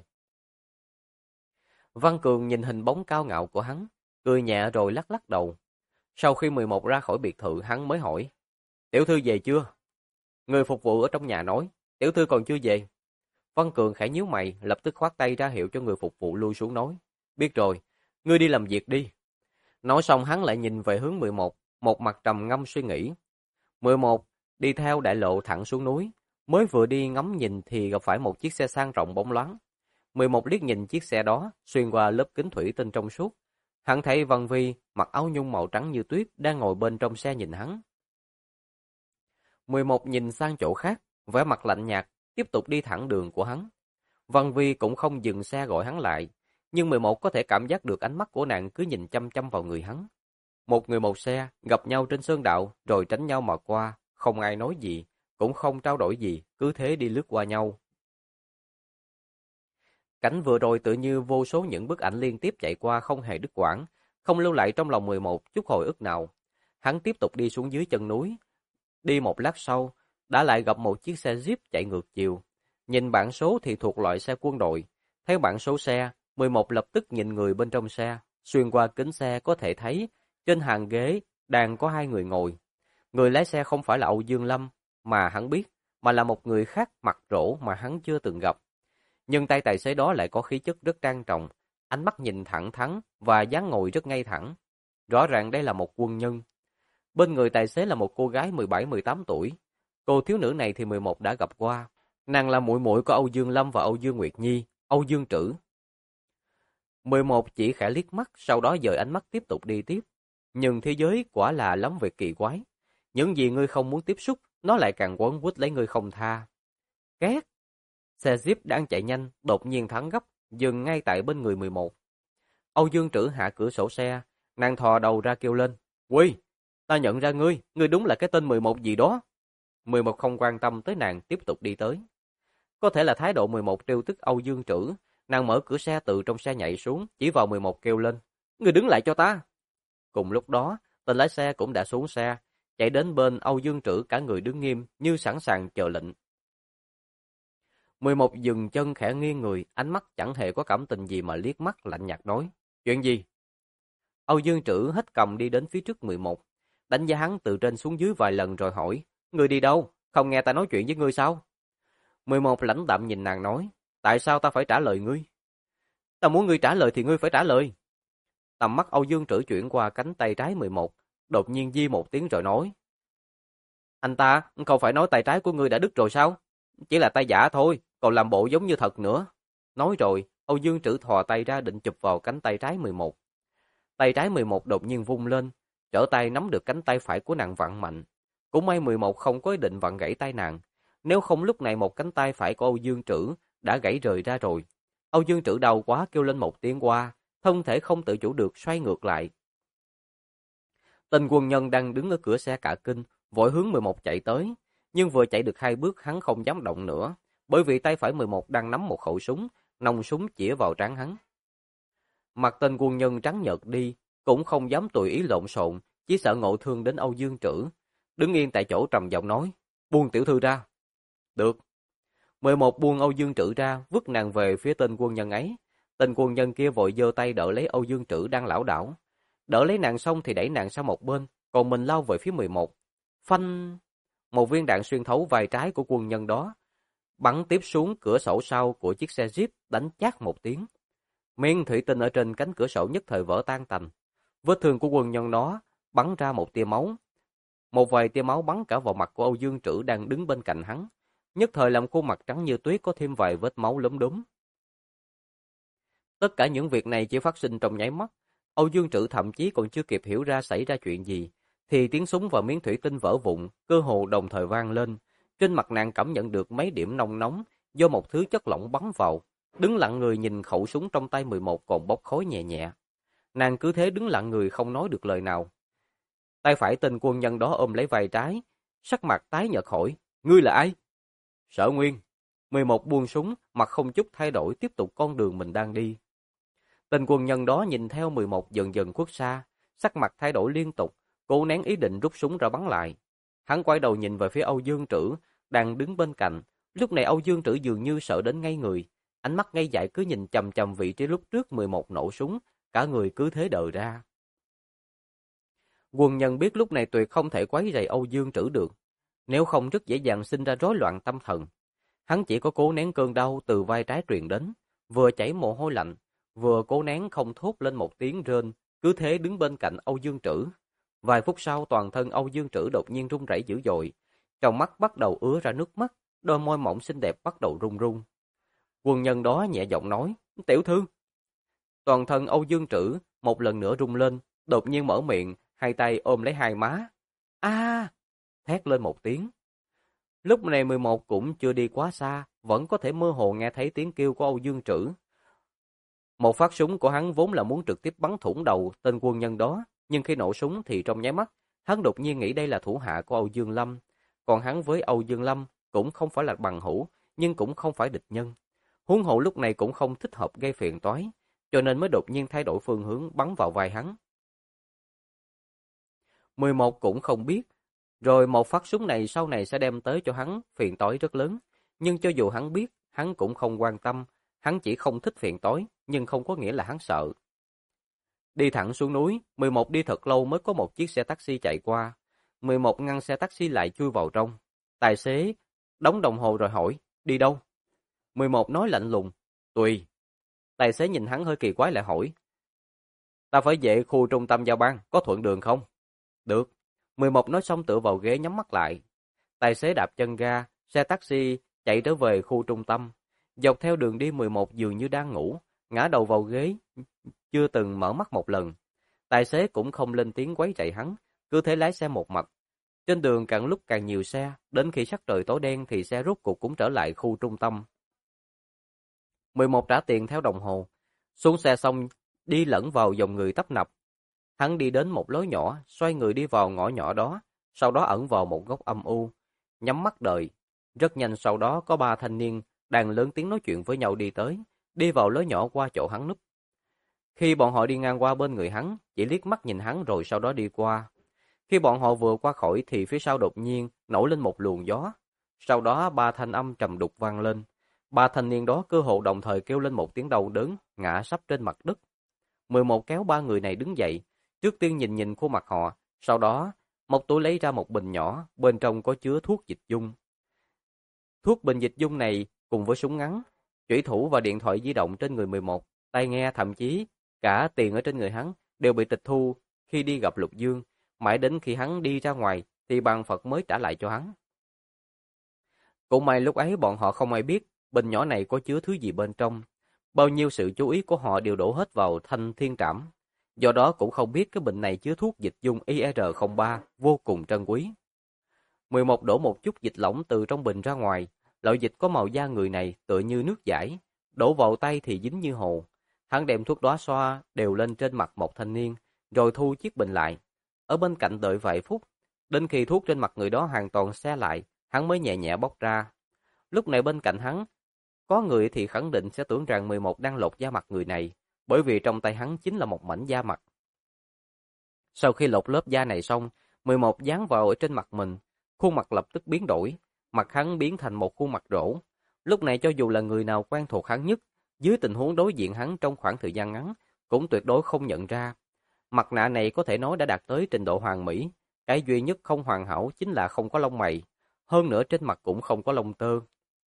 [SPEAKER 1] Văn Cường nhìn hình bóng cao ngạo của hắn, cười nhẹ rồi lắc lắc đầu. Sau khi 11 ra khỏi biệt thự hắn mới hỏi, tiểu thư về chưa? Người phục vụ ở trong nhà nói, tiểu thư còn chưa về. Văn Cường khẽ nhíu mày, lập tức khoát tay ra hiệu cho người phục vụ lui xuống nói, biết rồi, ngươi đi làm việc đi. Nói xong hắn lại nhìn về hướng 11, một mặt trầm ngâm suy nghĩ. 11 đi theo đại lộ thẳng xuống núi, mới vừa đi ngắm nhìn thì gặp phải một chiếc xe sang trọng bóng loáng. 11 liếc nhìn chiếc xe đó, xuyên qua lớp kính thủy tinh trong suốt. Hắn thấy Văn Vi mặc áo nhung màu trắng như tuyết đang ngồi bên trong xe nhìn hắn. 11 nhìn sang chỗ khác, vẻ mặt lạnh nhạt, tiếp tục đi thẳng đường của hắn. Văn Vi cũng không dừng xe gọi hắn lại, nhưng 11 có thể cảm giác được ánh mắt của nàng cứ nhìn chăm chăm vào người hắn. Một người một xe, gặp nhau trên sơn đạo, rồi tránh nhau mà qua, không ai nói gì, cũng không trao đổi gì, cứ thế đi lướt qua nhau. Cảnh vừa rồi tự như vô số những bức ảnh liên tiếp chạy qua không hề đứt quãng, không lưu lại trong lòng 11 chút hồi ức nào. Hắn tiếp tục đi xuống dưới chân núi. Đi một lát sau, đã lại gặp một chiếc xe Jeep chạy ngược chiều. Nhìn bảng số thì thuộc loại xe quân đội. Thấy bảng số xe, 11 lập tức nhìn người bên trong xe. Xuyên qua kính xe có thể thấy, trên hàng ghế đang có hai người ngồi. Người lái xe không phải là Âu Dương Lâm, mà hắn biết, mà là một người khác mặt rỗ mà hắn chưa từng gặp. Nhưng tay tài xế đó lại có khí chất rất trang trọng, ánh mắt nhìn thẳng thắn và dáng ngồi rất ngay thẳng. Rõ ràng đây là một quân nhân. Bên người tài xế là một cô gái 17-18 tuổi. Cô thiếu nữ này thì 11 đã gặp qua. Nàng là muội muội của Âu Dương Lâm và Âu Dương Nguyệt Nhi, Âu Dương Trữ. 11 chỉ khẽ liếc mắt, sau đó dời ánh mắt tiếp tục đi tiếp. Nhưng thế giới quả là lắm việc kỳ quái. Những gì ngươi không muốn tiếp xúc, nó lại càng quấn quýt lấy ngươi không tha. Két! Xe Jeep đang chạy nhanh, đột nhiên thắng gấp, dừng ngay tại bên người 11. Âu Dương Trữ hạ cửa sổ xe, nàng thò đầu ra kêu lên. Quy! Ta nhận ra ngươi, ngươi đúng là cái tên 11 gì đó. 11 không quan tâm tới nàng, tiếp tục đi tới. Có thể là thái độ 11 trêu tức Âu Dương Trữ, nàng mở cửa xe từ trong xe nhảy xuống, chỉ vào 11 kêu lên. Ngươi đứng lại cho ta! Cùng lúc đó, tên lái xe cũng đã xuống xe, chạy đến bên Âu Dương Trữ cả người đứng nghiêm như sẵn sàng chờ lệnh. 11 dừng chân khẽ nghiêng người, ánh mắt chẳng hề có cảm tình gì mà liếc mắt lạnh nhạt nói. Chuyện gì? Âu Dương Trữ hết cầm đi đến phía trước 11, đánh giá hắn từ trên xuống dưới vài lần rồi hỏi. Ngươi đi đâu? Không nghe ta nói chuyện với ngươi sao? 11 lãnh đạm nhìn nàng nói. Tại sao ta phải trả lời ngươi? Ta muốn ngươi trả lời thì ngươi phải trả lời. Tầm mắt Âu Dương Trữ chuyển qua cánh tay trái 11, đột nhiên di một tiếng rồi nói. Anh ta không phải nói tay trái của ngươi đã đứt rồi sao? Chỉ là tay giả thôi, còn làm bộ giống như thật nữa. Nói rồi, Âu Dương Trữ thò tay ra định chụp vào cánh tay trái 11. Tay trái 11 đột nhiên vung lên, trở tay nắm được cánh tay phải của nàng vặn mạnh. Cũng may 11 không có ý định vặn gãy tay nàng, nếu không lúc này một cánh tay phải của Âu Dương Trữ đã gãy rời ra rồi. Âu Dương Trữ đau quá kêu lên một tiếng qua, thân thể không tự chủ được xoay ngược lại. Tên quân nhân đang đứng ở cửa xe cả kinh, vội hướng 11 chạy tới, nhưng vừa chạy được 2 bước hắn không dám động nữa, bởi vì tay phải 11 đang nắm một khẩu súng, nòng súng chĩa vào trán hắn. Mặt tên quân nhân trắng nhợt đi, cũng không dám tùy ý lộn xộn, chỉ sợ ngộ thương đến Âu Dương Trữ. Đứng yên tại chỗ trầm giọng nói, buông tiểu thư ra. Được. 11 buông Âu Dương Trữ ra, vứt nàng về phía tên quân nhân ấy. Tên quân nhân kia vội giơ tay đỡ lấy Âu Dương Trữ đang lảo đảo. Đỡ lấy nàng xong thì đẩy nàng sang một bên, còn mình lao về phía 11. Phanh! Một viên đạn xuyên thấu vai trái của quân nhân đó, bắn tiếp xuống cửa sổ sau của chiếc xe Jeep, đánh chát một tiếng. Miếng thủy tinh ở trên cánh cửa sổ nhất thời vỡ tan tành. Vết thương của quân nhân đó bắn ra một tia máu. Một vài tia máu bắn cả vào mặt của Âu Dương Trữ đang đứng bên cạnh hắn. Nhất thời làm khuôn mặt trắng như tuyết có thêm vài vết máu lốm đốm. Tất cả những việc này chỉ phát sinh trong nháy mắt. Âu Dương Trữ thậm chí còn chưa kịp hiểu ra xảy ra chuyện gì, thì tiếng súng và miếng thủy tinh vỡ vụn, cơ hồ đồng thời vang lên. Trên mặt nàng cảm nhận được mấy điểm nóng nóng do một thứ chất lỏng bắn vào. Đứng lặng người nhìn khẩu súng trong tay 11 còn bốc khói nhẹ nhẹ. Nàng cứ thế đứng lặng người không nói được lời nào. Tay phải tên quân nhân đó ôm lấy vai trái, sắc mặt tái nhợt hỏi, ngươi là ai? Sở Nguyên. 11 buông súng, mặt không chút thay đổi tiếp tục con đường mình đang đi. Tên quân nhân đó nhìn theo 11 dần dần khuất xa, sắc mặt thay đổi liên tục, cố nén ý định rút súng ra bắn lại. Hắn quay đầu nhìn về phía Âu Dương Trữ, đang đứng bên cạnh. Lúc này Âu Dương Trữ dường như sợ đến ngây người, ánh mắt ngây dại cứ nhìn chằm chằm vị trí lúc trước 11 nổ súng, cả người cứ thế đờ ra. Quân nhân biết lúc này tuyệt không thể quấy rầy Âu Dương Trữ được, nếu không rất dễ dàng sinh ra rối loạn tâm thần. Hắn chỉ có cố nén cơn đau từ vai trái truyền đến, vừa chảy mồ hôi lạnh, vừa cố nén không thốt lên một tiếng rên, cứ thế đứng bên cạnh Âu Dương Trữ. Vài phút sau toàn thân Âu Dương Trữ đột nhiên run rẩy dữ dội, trong mắt bắt đầu ứa ra nước mắt, đôi môi mỏng xinh đẹp bắt đầu run run. Quân nhân đó nhẹ giọng nói, tiểu thư. Toàn thân Âu Dương Trữ một lần nữa rung lên, đột nhiên mở miệng, hai tay ôm lấy hai má. A! Thét lên một tiếng. Lúc này 11 cũng chưa đi quá xa, vẫn có thể mơ hồ nghe thấy tiếng kêu của Âu Dương Trữ. Một phát súng của hắn vốn là muốn trực tiếp bắn thủng đầu tên quân nhân đó, nhưng khi nổ súng thì trong nháy mắt, hắn đột nhiên nghĩ đây là thủ hạ của Âu Dương Lâm. Còn hắn với Âu Dương Lâm cũng không phải là bằng hữu, nhưng cũng không phải địch nhân. Huống hộ lúc này cũng không thích hợp gây phiền toái, cho nên mới đột nhiên thay đổi phương hướng bắn vào vai hắn. 11 cũng không biết, rồi một phát súng này sau này sẽ đem tới cho hắn phiền toái rất lớn, nhưng cho dù hắn biết, hắn cũng không quan tâm, hắn chỉ không thích phiền toái, nhưng không có nghĩa là hắn sợ. Đi thẳng xuống núi, 11 đi thật lâu mới có một chiếc xe taxi chạy qua. 11 ngăn xe taxi lại chui vào trong. Tài xế đóng đồng hồ rồi hỏi, đi đâu? 11 nói lạnh lùng, tùy. Tài xế nhìn hắn hơi kỳ quái lại hỏi, ta phải về khu trung tâm giao ban, có thuận đường không? Được. 11 nói xong tựa vào ghế nhắm mắt lại. Tài xế đạp chân ga, xe taxi chạy trở về khu trung tâm. Dọc theo đường đi 11 dường như đang ngủ, ngã đầu vào ghế, chưa từng mở mắt một lần. Tài xế cũng không lên tiếng quấy rầy hắn, cứ thế lái xe một mạch. Trên đường càng lúc càng nhiều xe, đến khi sắc trời tối đen thì xe rốt cuộc cũng trở lại khu trung tâm. 11 trả tiền theo đồng hồ, xuống xe xong đi lẫn vào dòng người tấp nập. Hắn đi đến một lối nhỏ, xoay người đi vào ngõ nhỏ đó, sau đó ẩn vào một góc âm u, nhắm mắt đợi. Rất nhanh sau đó có 3 thanh niên đang lớn tiếng nói chuyện với nhau đi tới, đi vào lối nhỏ qua chỗ hắn núp. Khi bọn họ đi ngang qua bên người hắn, chỉ liếc mắt nhìn hắn rồi sau đó đi qua. Khi bọn họ vừa qua khỏi thì phía sau đột nhiên nổi lên một luồng gió. Sau đó 3 thanh âm trầm đục vang lên. 3 thanh niên đó cơ hồ đồng thời kêu lên một tiếng đau đớn, ngã sắp trên mặt đất. 11 kéo 3 người này đứng dậy, trước tiên nhìn nhìn khuôn mặt họ, sau đó một túi lấy ra một bình nhỏ, bên trong có chứa thuốc dịch dung. Thuốc bình dịch dung này cùng với súng ngắn, chủy thủ và điện thoại di động trên người 11, tai nghe thậm chí cả tiền ở trên người hắn đều bị tịch thu khi đi gặp Lục Dương, mãi đến khi hắn đi ra ngoài thì bàn Phật mới trả lại cho hắn. Cũng may lúc ấy bọn họ không ai biết bình nhỏ này có chứa thứ gì bên trong. Bao nhiêu sự chú ý của họ đều đổ hết vào thanh thiên trảm. Do đó cũng không biết cái bình này chứa thuốc dịch dung IR03 vô cùng trân quý. 11 đổ một chút dịch lỏng từ trong bình ra ngoài. Loại dịch có màu da người này tựa như nước chảy, đổ vào tay thì dính như hồ. Hắn đem thuốc đó xoa đều lên trên mặt một thanh niên, rồi thu chiếc bình lại. Ở bên cạnh đợi vài phút, đến khi thuốc trên mặt người đó hoàn toàn se lại, hắn mới nhẹ nhẹ bóc ra. Lúc này bên cạnh hắn, có người thì khẳng định sẽ tưởng rằng 11 đang lột da mặt người này, bởi vì trong tay hắn chính là một mảnh da mặt. Sau khi lột lớp da này xong, 11 dán vào ở trên mặt mình, khuôn mặt lập tức biến đổi, mặt hắn biến thành một khuôn mặt rỗ. Lúc này cho dù là người nào quen thuộc hắn nhất, dưới tình huống đối diện hắn trong khoảng thời gian ngắn, cũng tuyệt đối không nhận ra. Mặt nạ này có thể nói đã đạt tới trình độ hoàn mỹ, cái duy nhất không hoàn hảo chính là không có lông mày, hơn nữa trên mặt cũng không có lông tơ.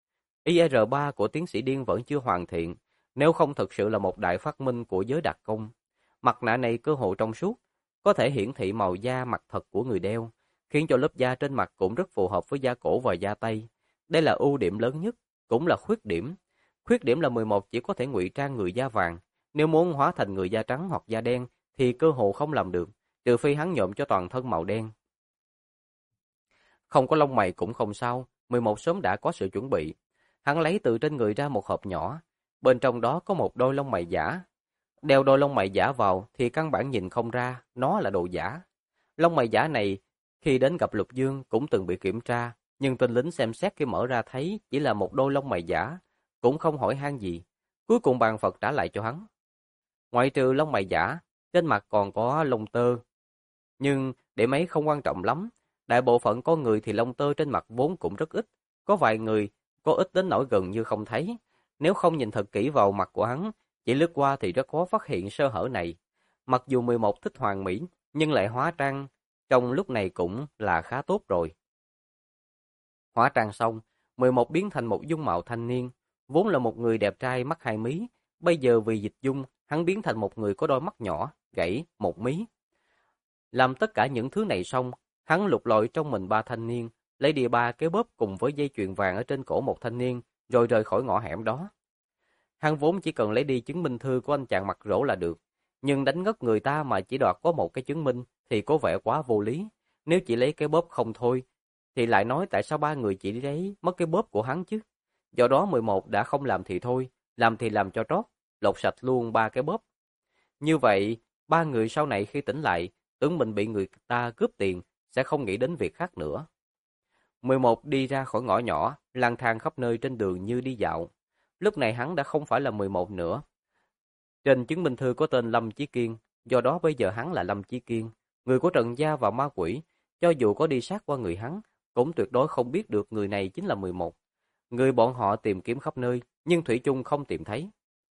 [SPEAKER 1] IR3 của tiến sĩ Điên vẫn chưa hoàn thiện, nếu không thực sự là một đại phát minh của giới đặc công. Mặt nạ này cơ hồ trong suốt, có thể hiển thị màu da mặt thật của người đeo, khiến cho lớp da trên mặt cũng rất phù hợp với da cổ và da tay. Đây là ưu điểm lớn nhất, cũng là khuyết điểm. Khuyết điểm là 11 chỉ có thể ngụy trang người da vàng, nếu muốn hóa thành người da trắng hoặc da đen thì cơ hồ không làm được, trừ phi hắn nhuộm cho toàn thân màu đen. Không có lông mày cũng không sao, 11 sớm đã có sự chuẩn bị. Hắn lấy từ trên người ra một hộp nhỏ, bên trong đó có một đôi lông mày giả. Đeo đôi lông mày giả vào thì căn bản nhìn không ra, nó là đồ giả. Lông mày giả này, khi đến gặp Lục Dương cũng từng bị kiểm tra, nhưng tên lính xem xét khi mở ra thấy chỉ là một đôi lông mày giả, cũng không hỏi han gì. Cuối cùng bàn Phật trả lại cho hắn. Ngoại trừ lông mày giả, trên mặt còn có lông tơ. Nhưng để mấy không quan trọng lắm, đại bộ phận con người thì lông tơ trên mặt vốn cũng rất ít. Có vài người, có ít đến nỗi gần như không thấy. Nếu không nhìn thật kỹ vào mặt của hắn, chỉ lướt qua thì rất khó phát hiện sơ hở này. Mặc dù 11 thích hoàn mỹ, nhưng lại hóa trang trong lúc này cũng là khá tốt rồi. Hóa trang xong, 11 biến thành một dung mạo thanh niên, vốn là một người đẹp trai mắt hai mí, bây giờ vì dịch dung, hắn biến thành một người có đôi mắt nhỏ, gãy, một mí. Làm tất cả những thứ này xong, hắn lục lọi trong mình ba thanh niên, lấy đi ba cái bóp cùng với dây chuyền vàng ở trên cổ một thanh niên, rồi rời khỏi ngõ hẻm đó. Hắn vốn chỉ cần lấy đi chứng minh thư của anh chàng mặt rỗ là được, nhưng đánh ngất người ta mà chỉ đoạt có một cái chứng minh thì có vẻ quá vô lý. Nếu chỉ lấy cái bóp không thôi, thì lại nói tại sao ba người chỉ lấy mất cái bóp của hắn chứ. Do đó 11 đã không làm thì thôi, làm thì làm cho trót, lột sạch luôn ba cái bóp. Như vậy, ba người sau này khi tỉnh lại, tưởng mình bị người ta cướp tiền, sẽ không nghĩ đến việc khác nữa. 11 đi ra khỏi ngõ nhỏ, lang thang khắp nơi trên đường như đi dạo. Lúc này hắn đã không phải là 11 nữa. Trên chứng minh thư có tên Lâm Chí Kiên, do đó bây giờ hắn là Lâm Chí Kiên, người của Trần Gia và ma quỷ. Cho dù có đi sát qua người hắn, cũng tuyệt đối không biết được người này chính là 11. Người bọn họ tìm kiếm khắp nơi, nhưng thủy chung không tìm thấy.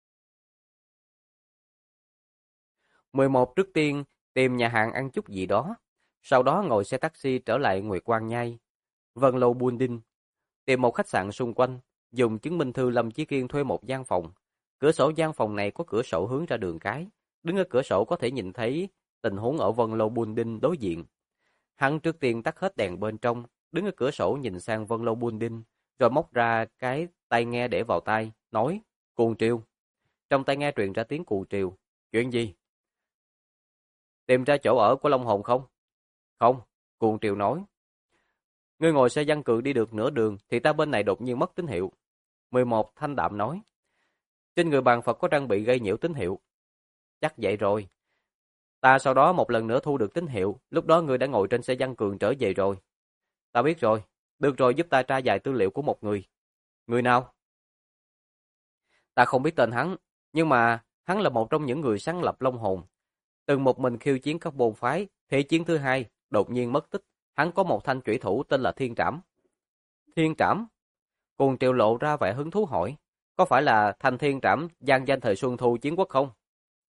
[SPEAKER 1] 11 trước tiên tìm nhà hàng ăn chút gì đó, sau đó ngồi xe taxi trở lại Nguyệt Quang Nhai, Vân Lâu Building, tìm một khách sạn xung quanh, dùng chứng minh thư Lâm Chí Kiên thuê một gian phòng. Cửa sổ gian phòng này có cửa sổ hướng ra đường cái, đứng ở cửa sổ có thể nhìn thấy tình huống ở Vân Lâu Building đối diện. Hắn trước tiên tắt hết đèn bên trong, đứng ở cửa sổ nhìn sang Vân Lâu Building, rồi móc ra cái tai nghe để vào tai, nói, cuồng triều. Trong tai nghe truyền ra tiếng cuồng triều. Chuyện gì? Tìm ra chỗ ở của Long Hồn không? Không, cuồng triều nói. Ngươi ngồi xe Giang Cường đi được nửa đường thì ta bên này đột nhiên mất tín hiệu. 11 thanh đạm nói. Trên người bàn Phật có trang bị gây nhiễu tín hiệu. Chắc vậy rồi. Ta sau đó một lần nữa thu được tín hiệu, lúc đó ngươi đã ngồi trên xe Giang Cường trở về rồi. Ta biết rồi, được rồi, giúp ta tra vài tư liệu của một người. Người nào? Ta không biết tên hắn, nhưng mà hắn là một trong những người sáng lập Long Hồn. Từng một mình khiêu chiến các môn phái, thế chiến thứ hai, đột nhiên mất tích. Hắn có một thanh chủy thủ tên là Thiên Trảm. Thiên Trảm? Cuồng Triều lộ ra vẻ hứng thú hỏi, có phải là thanh Thiên Trảm vang danh thời Xuân Thu chiến quốc không?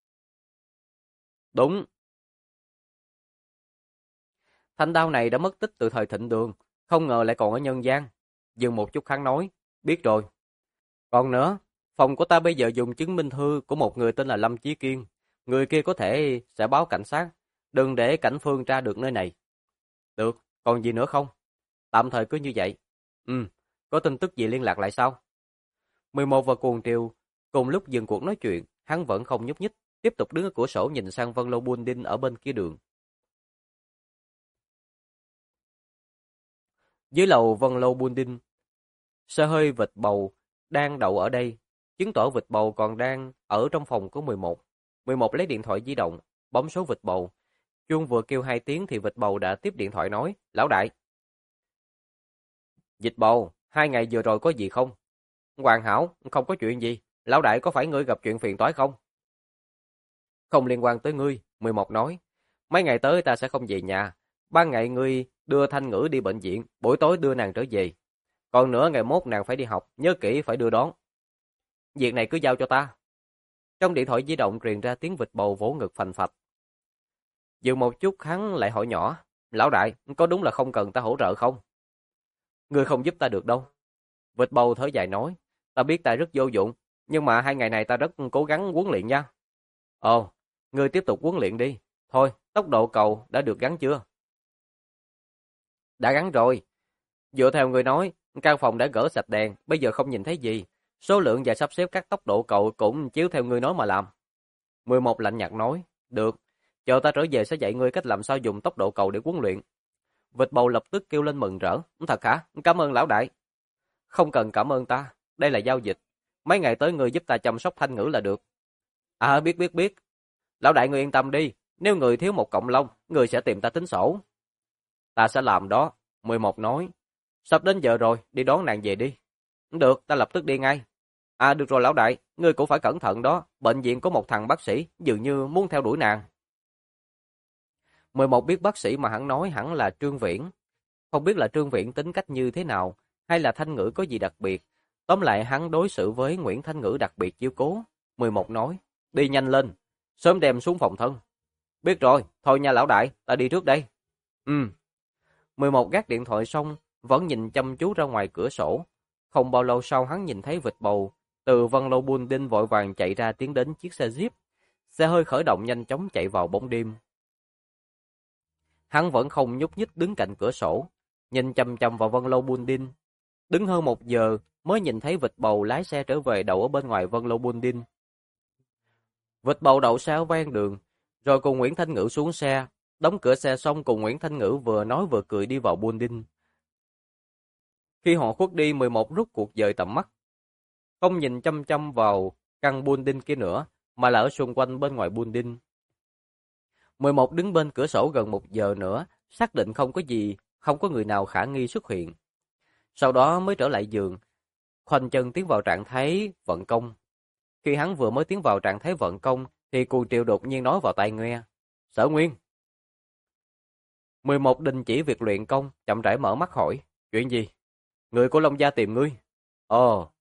[SPEAKER 1] Đúng. Thanh đao này đã mất tích từ thời Thịnh Đường, không ngờ lại còn ở nhân gian. Dừng một chút hắn nói, biết rồi. Còn nữa, phòng của ta bây giờ dùng chứng minh thư của một người tên là Lâm Chí Kiên. Người kia có thể sẽ báo cảnh sát, đừng để cảnh phương tra được nơi này. Được, còn gì nữa không? Tạm thời cứ như vậy. Có tin tức gì liên lạc lại sao? 11 và Cuồng Triều cùng lúc dừng cuộc nói chuyện, hắn vẫn không nhúc nhích, tiếp tục đứng ở cửa sổ nhìn sang Vân Lâu Building ở bên kia đường. Dưới lầu Vân Lâu Building, xe hơi vịt bầu đang đậu ở đây, chứng tỏ vịt bầu còn đang ở trong phòng của 11. 11 lấy điện thoại di động, bấm số vịt bầu. Chuông vừa kêu 2 tiếng thì vịt bầu đã tiếp điện thoại nói, lão đại. Vịt bầu, 2 ngày vừa rồi có gì không? Hoàn hảo, không có chuyện gì. Lão đại có phải ngươi gặp chuyện phiền toái không? Không liên quan tới ngươi, 11 nói. Mấy ngày tới ta sẽ không về nhà. Ban ngày ngươi đưa Thanh Ngữ đi bệnh viện, buổi tối đưa nàng trở về. Còn nữa ngày mốt nàng phải đi học, nhớ kỹ phải đưa đón. Việc này cứ giao cho ta. Trong điện thoại di động truyền ra tiếng vịt bầu vỗ ngực phành phạch. Dừng một chút hắn lại hỏi nhỏ, lão đại, có đúng là không cần ta hỗ trợ không? Ngươi không giúp ta được đâu. Vịt bầu thở dài nói, ta biết ta rất vô dụng, nhưng mà 2 ngày này ta rất cố gắng huấn luyện nha. Ồ, ngươi tiếp tục huấn luyện đi. Thôi, tốc độ cầu đã được gắn chưa? Đã gắn rồi. Dựa theo người nói, căn phòng đã gỡ sạch đèn, bây giờ không nhìn thấy gì. Số lượng và sắp xếp các tốc độ cầu cũng chiếu theo ngươi nói mà làm. 11 lạnh nhạt nói, được, chờ ta trở về sẽ dạy ngươi cách làm sao dùng tốc độ cầu để huấn luyện. Vịt bầu lập tức kêu lên mừng rỡ, thật hả? Cảm ơn lão đại. Không cần cảm ơn ta, đây là giao dịch. Mấy ngày tới ngươi giúp ta chăm sóc Thanh Ngữ là được. À biết. Lão đại ngươi yên tâm đi, nếu người thiếu một cọng lông, người sẽ tìm ta tính sổ. Ta sẽ làm đó, 11 nói. Sắp đến giờ rồi, đi đón nàng về đi. Được, ta lập tức đi ngay. À được rồi lão đại, ngươi cũng phải cẩn thận đó, bệnh viện có một thằng bác sĩ, dường như muốn theo đuổi nàng. 11 biết bác sĩ mà hắn nói hẳn là Trương Viễn. Không biết là Trương Viễn tính cách như thế nào, hay là Thanh Ngữ có gì đặc biệt. Tóm lại hắn đối xử với Nguyễn Thanh Ngữ đặc biệt chiếu cố. 11 nói, đi nhanh lên, sớm đem xuống phòng thân. Biết rồi, thôi nha lão đại, ta đi trước đây. 11 gác điện thoại xong, vẫn nhìn chăm chú ra ngoài cửa sổ. Không bao lâu sau hắn nhìn thấy vịt bầu, từ Vân Lâu Building vội vàng chạy ra tiến đến chiếc xe Jeep. Xe hơi khởi động nhanh chóng chạy vào bóng đêm. Hắn vẫn không nhúc nhích đứng cạnh cửa sổ, nhìn chăm chăm vào Vân Lâu Building. Đứng hơn 1 giờ mới nhìn thấy vịt bầu lái xe trở về đậu ở bên ngoài Vân Lâu Building. Vịt bầu đậu xe ở ven đường, rồi cùng Nguyễn Thanh Ngữ xuống xe, đóng cửa xe xong cùng Nguyễn Thanh Ngữ vừa nói vừa cười đi vào building. Khi họ khuất đi, 11 rút cuộc dời tầm mắt, không nhìn chăm chăm vào căn building kia nữa, mà là ở xung quanh bên ngoài building. 11 đứng bên cửa sổ gần 1 giờ nữa, xác định không có người nào khả nghi xuất hiện. Sau đó mới trở lại giường, khoanh chân tiến vào trạng thái vận công. Khi hắn vừa mới tiến vào trạng thái vận công, thì Cù Triều đột nhiên nói vào tai nghe, Sở Nguyên. 11 đình chỉ việc luyện công, chậm rãi mở mắt hỏi, chuyện gì? Người của Long Gia tìm ngươi. Ồ.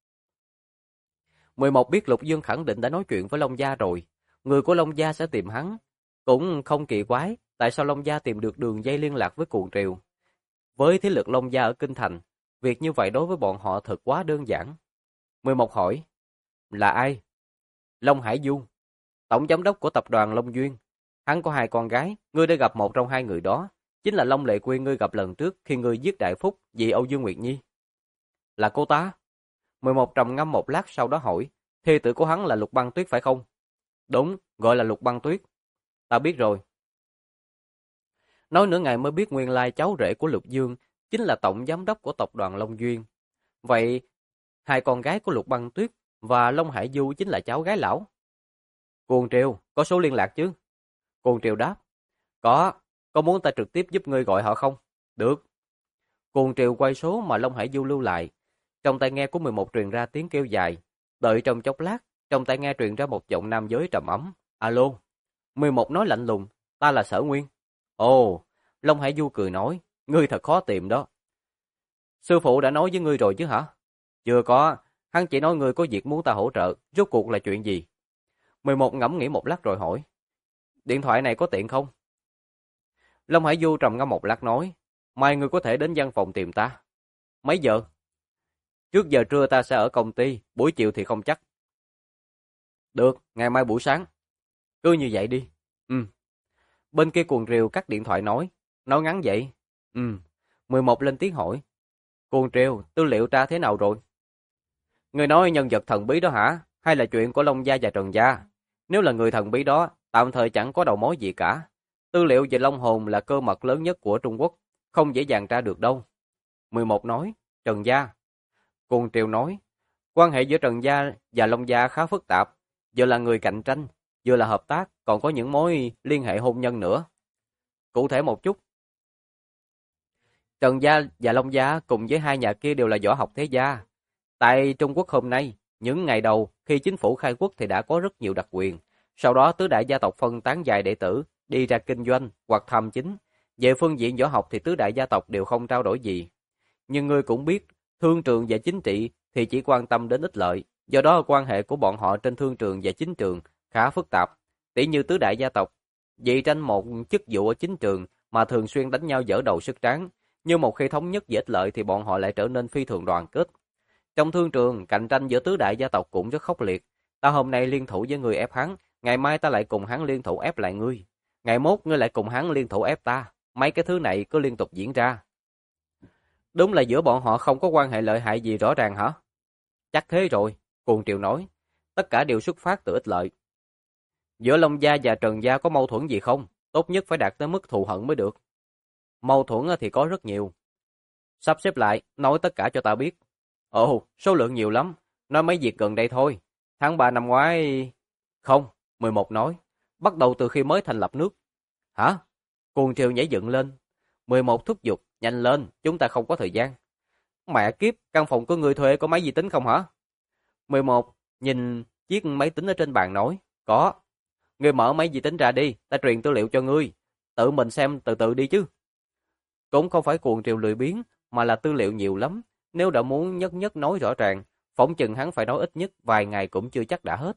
[SPEAKER 1] 11 biết Lục Dương khẳng định đã nói chuyện với Long Gia rồi, người của Long Gia sẽ tìm hắn. Cũng không kỳ quái, tại sao Long Gia tìm được đường dây liên lạc với Cuồng Triều. Với thế lực Long Gia ở Kinh Thành, việc như vậy đối với bọn họ thật quá đơn giản. 11 hỏi, là ai? Long Hải Du, tổng giám đốc của tập đoàn Long Duyên. Hắn có 2 con gái, ngươi đã gặp một trong 2 người đó, chính là Long Lệ Quyên ngươi gặp lần trước khi ngươi giết Đại Phúc vì Âu Dương Nguyệt Nhi. Là cô ta? 11 trầm ngâm một lát sau đó hỏi, thê tử của hắn là Lục Băng Tuyết phải không? Đúng, gọi là Lục Băng Tuyết. Ta biết rồi. Nói nửa ngày mới biết nguyên lai cháu rể của Lục Dương chính là tổng giám đốc của tập đoàn Long Duyên. Vậy, 2 con gái của Lục Băng Tuyết và Long Hải Du chính là cháu gái lão. Cuồng Triều, có số liên lạc chứ? Cuồng Triều đáp, có muốn ta trực tiếp giúp ngươi gọi họ không? Được. Cuồng Triều quay số mà Long Hải Du lưu lại. Trong tai nghe của 11 truyền ra tiếng kêu dài. Đợi trong chốc lát, trong tai nghe truyền ra một giọng nam giới trầm ấm. Alo. 11 nói lạnh lùng, ta là Sở Nguyên. Ồ, Long Hải Du cười nói, ngươi thật khó tìm đó. Sư phụ đã nói với ngươi rồi chứ hả? Chưa có, hắn chỉ nói ngươi có việc muốn ta hỗ trợ, rốt cuộc là chuyện gì? 11 ngẫm nghĩ một lát rồi hỏi, điện thoại này có tiện không? Long Hải Du trầm ngâm một lát nói, mai ngươi có thể đến văn phòng tìm ta. Mấy giờ? Trước giờ trưa ta sẽ ở công ty, buổi chiều thì không chắc. Được, ngày mai buổi sáng. Cứ như vậy đi. Bên kia Cuồng Triều cắt điện thoại nói ngắn vậy. 11 lên tiếng hỏi, Cuồng Triều, tư liệu tra thế nào rồi? Người nói nhân vật thần bí đó hả? Hay là chuyện của Long Gia và Trần Gia? Nếu là người thần bí đó, tạm thời chẳng có đầu mối gì cả. Tư liệu về Long Hồn là cơ mật lớn nhất của Trung Quốc, không dễ dàng tra được đâu. 11 nói, Trần Gia. Cuồng Triều nói, quan hệ giữa Trần Gia và Long Gia khá phức tạp, vừa là người cạnh tranh, vừa là hợp tác, còn có những mối liên hệ hôn nhân nữa. Cụ thể một chút. Trần Gia và Long Gia cùng với 2 nhà kia đều là võ học thế gia. Tại Trung Quốc hôm nay, những ngày đầu khi chính phủ khai quốc thì đã có rất nhiều đặc quyền. Sau đó tứ đại gia tộc phân tán dài đệ tử, đi ra kinh doanh hoặc tham chính. Về phương diện võ học thì tứ đại gia tộc đều không trao đổi gì. Nhưng ngươi cũng biết, thương trường và chính trị thì chỉ quan tâm đến ích lợi. Do đó quan hệ của bọn họ trên thương trường và chính trường khá phức tạp. Tỷ như tứ đại gia tộc, vì tranh một chức vụ ở chính trường mà thường xuyên đánh nhau dở đầu sức tráng. Nhưng một khi thống nhất về ích lợi thì bọn họ lại trở nên phi thường đoàn kết. Trong thương trường, cạnh tranh giữa tứ đại gia tộc cũng rất khốc liệt. Ta hôm nay liên thủ với người ép hắn, ngày mai ta lại cùng hắn liên thủ ép lại ngươi. Ngày mốt ngươi lại cùng hắn liên thủ ép ta. Mấy cái thứ này cứ liên tục diễn ra. Đúng là giữa bọn họ không có quan hệ lợi hại gì rõ ràng hả? Chắc thế rồi, Cuồng Triều nói. Tất cả đều xuất phát từ ích lợi. Giữa Long Gia và Trần Gia có mâu thuẫn gì không? Tốt nhất phải đạt tới mức thù hận mới được. Mâu thuẫn thì có rất nhiều. Sắp xếp lại, nói tất cả cho ta biết. Ồ, số lượng nhiều lắm. Nói mấy việc gần đây thôi. Tháng 3 năm ngoái... Không, 11 nói. Bắt đầu từ khi mới thành lập nước. Hả? Cuồng Triều nhảy dựng lên. 11 thúc giục, nhanh lên, chúng ta không có thời gian. Mẹ kiếp, căn phòng của người thuê có máy vi tính không hả? 11 nhìn chiếc máy tính ở trên bàn nói. Có. Ngươi mở máy vi tính ra đi, ta truyền tư liệu cho ngươi. Tự mình xem từ từ đi chứ. Cũng không phải Cuồng Triều lười biếng, mà là tư liệu nhiều lắm. Nếu đã muốn nhất nhất nói rõ ràng, phỏng chừng hắn phải nói ít nhất vài ngày cũng chưa chắc đã hết.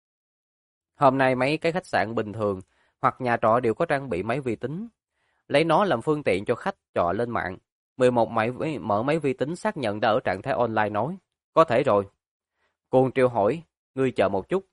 [SPEAKER 1] Hôm nay mấy cái khách sạn bình thường hoặc nhà trọ đều có trang bị máy vi tính. Lấy nó làm phương tiện cho khách trọ lên mạng. 11 mở máy vi tính xác nhận đã ở trạng thái online nói. Có thể rồi. Cuồng Triều hỏi, ngươi chờ một chút.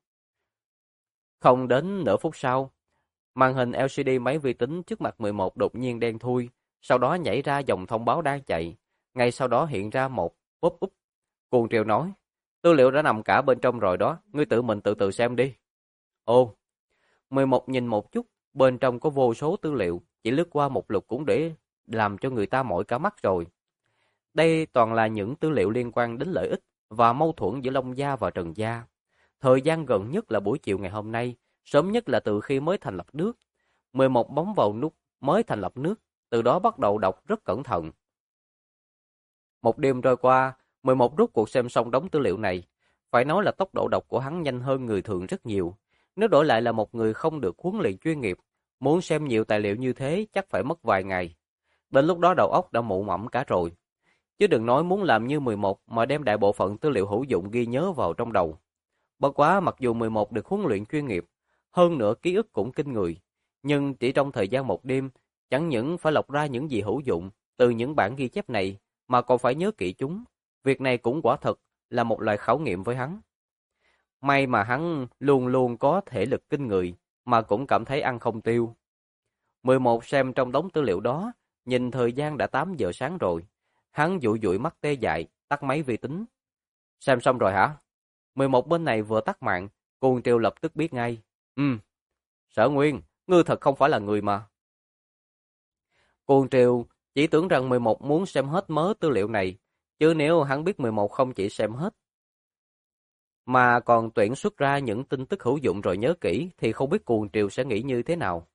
[SPEAKER 1] Không đến nửa phút sau, màn hình LCD máy vi tính trước mặt 11 đột nhiên đen thui, sau đó nhảy ra dòng thông báo đang chạy. Ngay sau đó hiện ra một pop-up. Cuồng Triều nói, tư liệu đã nằm cả bên trong rồi đó, ngươi tự mình từ từ xem đi. Ồ, 11 nhìn một chút, bên trong có vô số tư liệu, chỉ lướt qua một lượt cũng để làm cho người ta mỏi cả mắt rồi. Đây toàn là những tư liệu liên quan đến lợi ích và mâu thuẫn giữa Long Gia và Trần Gia. Thời gian gần nhất là buổi chiều ngày hôm nay, sớm nhất là từ khi mới thành lập nước. 11 bấm vào nút mới thành lập nước, từ đó bắt đầu đọc rất cẩn thận. Một đêm trôi qua, 11 rút cuộc xem xong đống tư liệu này. Phải nói là tốc độ đọc của hắn nhanh hơn người thường rất nhiều. Nếu đổi lại là một người không được huấn luyện chuyên nghiệp, muốn xem nhiều tài liệu như thế chắc phải mất vài ngày. Đến lúc đó đầu óc đã mụ mẫm cả rồi. Chứ đừng nói muốn làm như 11 mà đem đại bộ phận tư liệu hữu dụng ghi nhớ vào trong đầu. Bất quá mặc dù 11 được huấn luyện chuyên nghiệp, hơn nữa ký ức cũng kinh người, nhưng chỉ trong thời gian một đêm, chẳng những phải lọc ra những gì hữu dụng từ những bản ghi chép này, mà còn phải nhớ kỹ chúng. Việc này cũng quả thật là một loại khảo nghiệm với hắn. May mà hắn luôn luôn có thể lực kinh người, mà cũng cảm thấy ăn không tiêu. 11 xem trong đống tư liệu đó, nhìn thời gian đã 8 giờ sáng rồi. Hắn dụi dụi mắt tê dại, tắt máy vi tính. Xem xong rồi hả? 11 bên này vừa tắt mạng, Cuồng Triều lập tức biết ngay. Sở Nguyên, ngươi thật không phải là người mà. Cuồng Triều chỉ tưởng rằng 11 muốn xem hết mớ tư liệu này, chứ nếu hắn biết 11 không chỉ xem hết, mà còn tuyển xuất ra những tin tức hữu dụng rồi nhớ kỹ, thì không biết Cuồng Triều sẽ nghĩ như thế nào.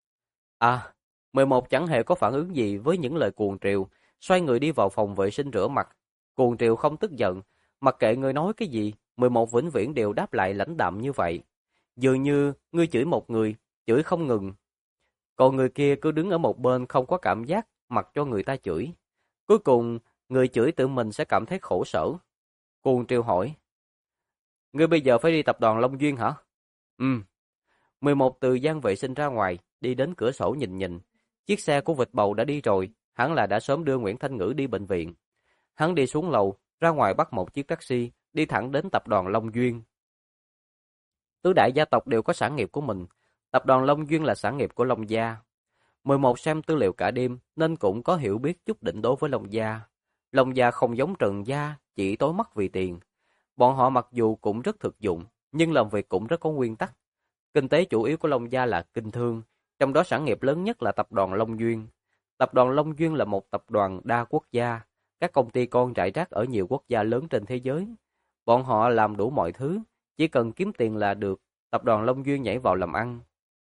[SPEAKER 1] 11 chẳng hề có phản ứng gì với những lời Cuồng Triều, xoay người đi vào phòng vệ sinh rửa mặt. Cuồng Triều không tức giận, mặc kệ người nói cái gì, 11 vĩnh viễn đều đáp lại lãnh đạm như vậy. Dường như ngươi chửi một người, chửi không ngừng, còn người kia cứ đứng ở một bên không có cảm giác, mặc cho người ta chửi. Cuối cùng, người chửi tự mình sẽ cảm thấy khổ sở. Cuồng Triều hỏi, ngươi bây giờ phải đi tập đoàn Long Duyên hả? 11 từ gian vệ sinh ra ngoài, đi đến cửa sổ nhìn nhìn. Chiếc xe của vịt bầu đã đi rồi, hắn là đã sớm đưa Nguyễn Thanh Ngữ đi bệnh viện. Hắn đi xuống lầu, ra ngoài bắt một chiếc taxi, đi thẳng đến tập đoàn Long Duyên. Tứ đại gia tộc đều có sản nghiệp của mình, tập đoàn Long Duyên là sản nghiệp của Long Gia. 11 xem tư liệu cả đêm nên cũng có hiểu biết chút đỉnh đối với Long Gia. Long Gia không giống Trần Gia, chỉ tối mắt vì tiền. Bọn họ mặc dù cũng rất thực dụng, nhưng làm việc cũng rất có nguyên tắc. Kinh tế chủ yếu của Long Gia là kinh thương, trong đó sản nghiệp lớn nhất là tập đoàn Long Duyên. Tập đoàn Long Duyên là một tập đoàn đa quốc gia, các công ty con rải rác ở nhiều quốc gia lớn trên thế giới. Bọn họ làm đủ mọi thứ, chỉ cần kiếm tiền là được, tập đoàn Long Duyên nhảy vào làm ăn.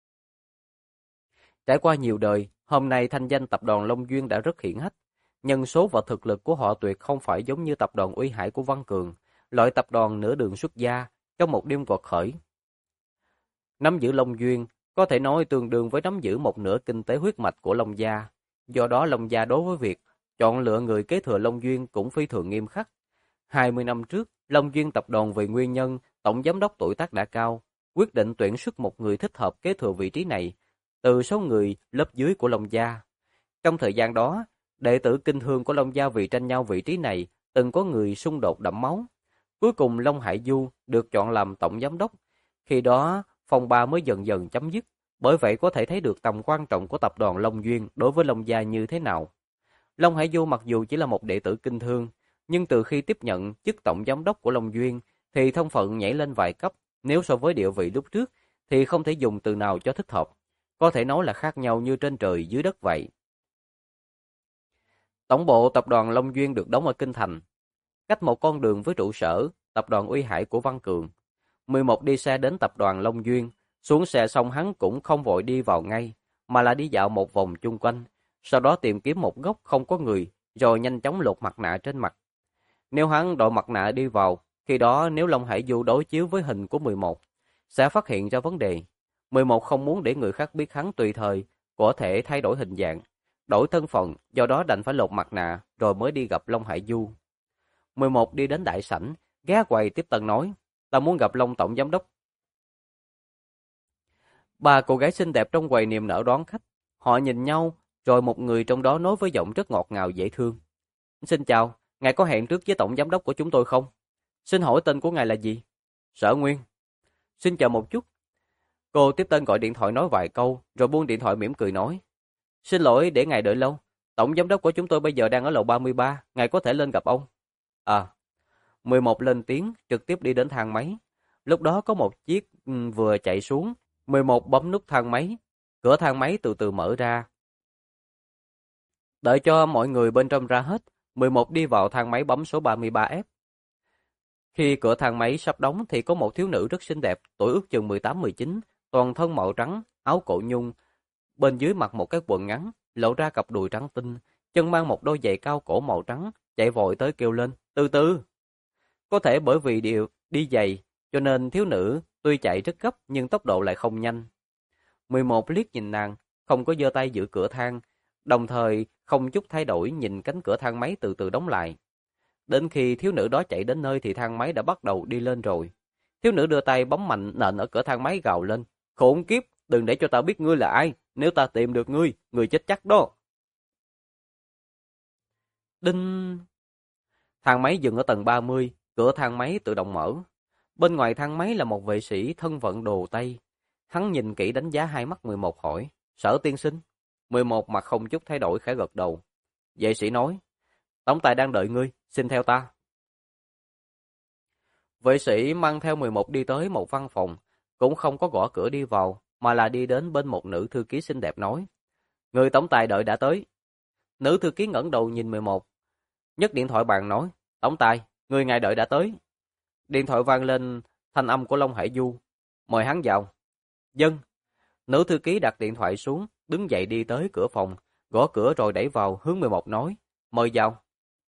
[SPEAKER 1] Trải qua nhiều đời, hôm nay thanh danh tập đoàn Long Duyên đã rất hiển hách. Nhân số và thực lực của họ tuyệt không phải giống như tập đoàn Uy Hải của Văn Cường, loại tập đoàn nửa đường xuất gia, trong một đêm quật khởi. Nắm giữ Long Duyên có thể nói tương đương với nắm giữ một nửa kinh tế huyết mạch của Long Gia. Do đó Long Gia đối với việc chọn lựa người kế thừa Long Duyên cũng phi thường nghiêm khắc. 20 năm trước, Long Duyên tập đoàn vì nguyên nhân tổng giám đốc tuổi tác đã cao, quyết định tuyển xuất một người thích hợp kế thừa vị trí này từ số người lớp dưới của Long Gia. Trong thời gian đó, đệ tử kinh thương của Long Gia vì tranh nhau vị trí này từng có người xung đột đẫm máu. Cuối cùng Long Hải Du được chọn làm tổng giám đốc. Khi đó, phong ba mới dần dần chấm dứt. Bởi vậy có thể thấy được tầm quan trọng của tập đoàn Long Duyên đối với Long Gia như thế nào. Long Hải Du mặc dù chỉ là một đệ tử kinh thương, nhưng từ khi tiếp nhận chức tổng giám đốc của Long Duyên thì thân phận nhảy lên vài cấp. Nếu so với địa vị lúc trước thì không thể dùng từ nào cho thích hợp. Có thể nói là khác nhau như trên trời dưới đất vậy. Tổng bộ tập đoàn Long Duyên được đóng ở Kinh Thành, cách một con đường với trụ sở tập đoàn Uy Hải của Văn Cường. 11 đi xe đến tập đoàn Long Duyên, xuống xe xong hắn cũng không vội đi vào ngay, mà là đi dạo một vòng chung quanh, sau đó tìm kiếm một góc không có người, rồi nhanh chóng lột mặt nạ trên mặt. Nếu hắn đội mặt nạ đi vào, khi đó nếu Long Hải Du đối chiếu với hình của 11, sẽ phát hiện ra vấn đề. 11 không muốn để người khác biết hắn tùy thời, có thể thay đổi hình dạng, đổi thân phận, do đó đành phải lột mặt nạ rồi mới đi gặp Long Hải Du. 11 đi đến đại sảnh, ghé quầy tiếp tân nói, ta muốn gặp Long tổng giám đốc. Ba cô gái xinh đẹp trong quầy niềm nở đón khách, họ nhìn nhau, rồi một người trong đó nói với giọng rất ngọt ngào dễ thương. Xin chào, ngài có hẹn trước với tổng giám đốc của chúng tôi không? Xin hỏi tên của ngài là gì? Sở Nguyên. Xin chờ một chút. Cô tiếp tân gọi điện thoại nói vài câu, rồi buông điện thoại mỉm cười nói. Xin lỗi để ngài đợi lâu, tổng giám đốc của chúng tôi bây giờ đang ở lầu 33, ngài có thể lên gặp ông. À, 11 lên tiếng, trực tiếp đi đến thang máy. Lúc đó có một chiếc vừa chạy xuống, 11 bấm nút thang máy, cửa thang máy từ từ mở ra. Đợi cho mọi người bên trong ra hết, 11 đi vào thang máy bấm số 33F. Khi cửa thang máy sắp đóng thì có một thiếu nữ rất xinh đẹp, tuổi ước chừng 18-19, toàn thân màu trắng, áo cổ nhung, bên dưới mặc một cái quần ngắn, lộ ra cặp đùi trắng tinh, chân mang một đôi giày cao cổ màu trắng, chạy vội tới kêu lên, từ từ. Có thể bởi vì đi giày, cho nên thiếu nữ tuy chạy rất gấp nhưng tốc độ lại không nhanh. 11 liếc nhìn nàng, không có giơ tay giữ cửa thang, đồng thời không chút thay đổi nhìn cánh cửa thang máy từ từ đóng lại. Đến khi thiếu nữ đó chạy đến nơi thì thang máy đã bắt đầu đi lên rồi. Thiếu nữ đưa tay bấm mạnh nện ở cửa thang máy gào lên, khốn kiếp, đừng để cho ta biết ngươi là ai, nếu ta tìm được ngươi, ngươi chết chắc đó. Đinh! Thang máy dừng ở tầng 30, cửa thang máy tự động mở. Bên ngoài thang máy là một vệ sĩ thân vận đồ Tây. Hắn nhìn kỹ đánh giá hai mắt 11 hỏi, Sở tiên sinh? 11 mặt không chút thay đổi khẽ gật đầu. Vệ sĩ nói, tổng tài đang đợi ngươi, xin theo ta. Vệ sĩ mang theo 11 đi tới một văn phòng, cũng không có gõ cửa đi vào, mà là đi đến bên một nữ thư ký xinh đẹp nói, người tổng tài đợi đã tới. Nữ thư ký ngẩng đầu nhìn 11, nhấc điện thoại bàn nói, tổng tài, người ngài đợi đã tới. Điện thoại vang lên thanh âm của Long Hải Du, mời hắn vào. Dân. Nữ thư ký đặt điện thoại xuống, đứng dậy đi tới cửa phòng, gõ cửa rồi đẩy vào, hướng 11 nói, mời vào.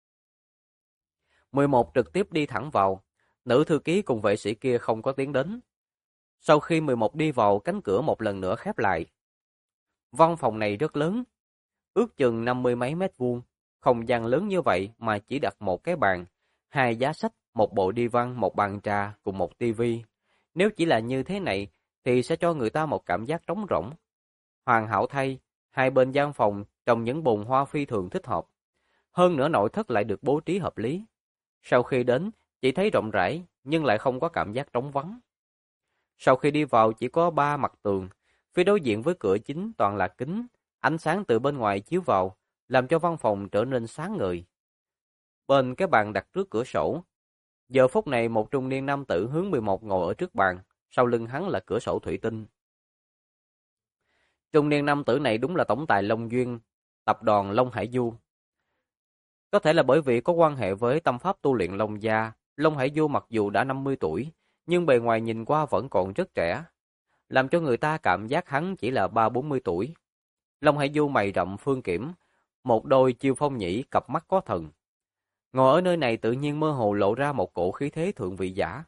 [SPEAKER 1] 11 trực tiếp đi thẳng vào, nữ thư ký cùng vệ sĩ kia không có tiến đến. Sau khi 11 đi vào, cánh cửa một lần nữa khép lại. Văn phòng này rất lớn, ước chừng 50 mấy mét vuông, không gian lớn như vậy mà chỉ đặt một cái bàn, hai giá sách, một bộ đi văn, một bàn trà cùng một tivi. Nếu chỉ là như thế này thì sẽ cho người ta một cảm giác trống rỗng. Hoàn hảo thay, hai bên gian phòng trồng những bồn hoa phi thường thích hợp. Hơn nữa nội thất lại được bố trí hợp lý. Sau khi đến, chỉ thấy rộng rãi nhưng lại không có cảm giác trống vắng. Sau khi đi vào chỉ có 3 mặt tường, phía đối diện với cửa chính toàn là kính, ánh sáng từ bên ngoài chiếu vào, làm cho văn phòng trở nên sáng ngời. Bên cái bàn đặt trước cửa sổ, giờ phút này một trung niên nam tử hướng 11 ngồi ở trước bàn, sau lưng hắn là cửa sổ thủy tinh. Trung niên nam tử này đúng là tổng tài Long Duyên, tập đoàn Long Hải Du. Có thể là bởi vì có quan hệ với tâm pháp tu luyện Long Gia, Long Hải Du mặc dù đã 50 tuổi, nhưng bề ngoài nhìn qua vẫn còn rất trẻ, làm cho người ta cảm giác hắn chỉ là 30-40 tuổi. Long Hải Du mày rậm phương kiểm, một đôi chiêu phong nhĩ, cặp mắt có thần. Ngồi ở nơi này tự nhiên mơ hồ lộ ra một cổ khí thế thượng vị giả.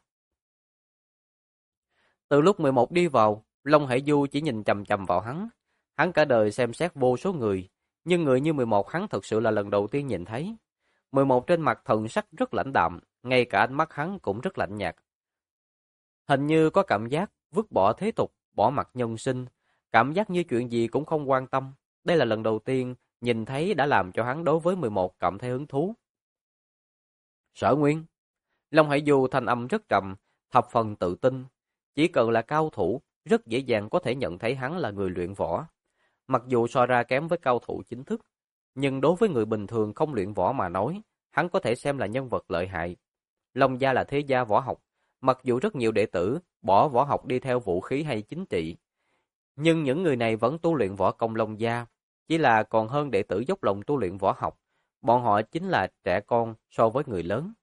[SPEAKER 1] Từ lúc 11 đi vào, Long Hải Du chỉ nhìn chằm chằm vào hắn. Hắn cả đời xem xét vô số người, nhưng người như 11 hắn thật sự là lần đầu tiên nhìn thấy. 11 trên mặt thần sắc rất lãnh đạm, ngay cả ánh mắt hắn cũng rất lạnh nhạt. Hình như có cảm giác vứt bỏ thế tục, bỏ mặc nhân sinh, cảm giác như chuyện gì cũng không quan tâm. Đây là lần đầu tiên nhìn thấy đã làm cho hắn đối với 11 cảm thấy hứng thú. Sở Nguyên. Long Hải Du thanh âm rất trầm, thập phần tự tin. Chỉ cần là cao thủ, rất dễ dàng có thể nhận thấy hắn là người luyện võ. Mặc dù so ra kém với cao thủ chính thức, nhưng đối với người bình thường không luyện võ mà nói, hắn có thể xem là nhân vật lợi hại. Long gia là thế gia võ học, mặc dù rất nhiều đệ tử bỏ võ học đi theo vũ khí hay chính trị, nhưng những người này vẫn tu luyện võ công Long gia, chỉ là còn hơn đệ tử dốc lòng tu luyện võ học. Bọn họ chính là trẻ con so với người lớn.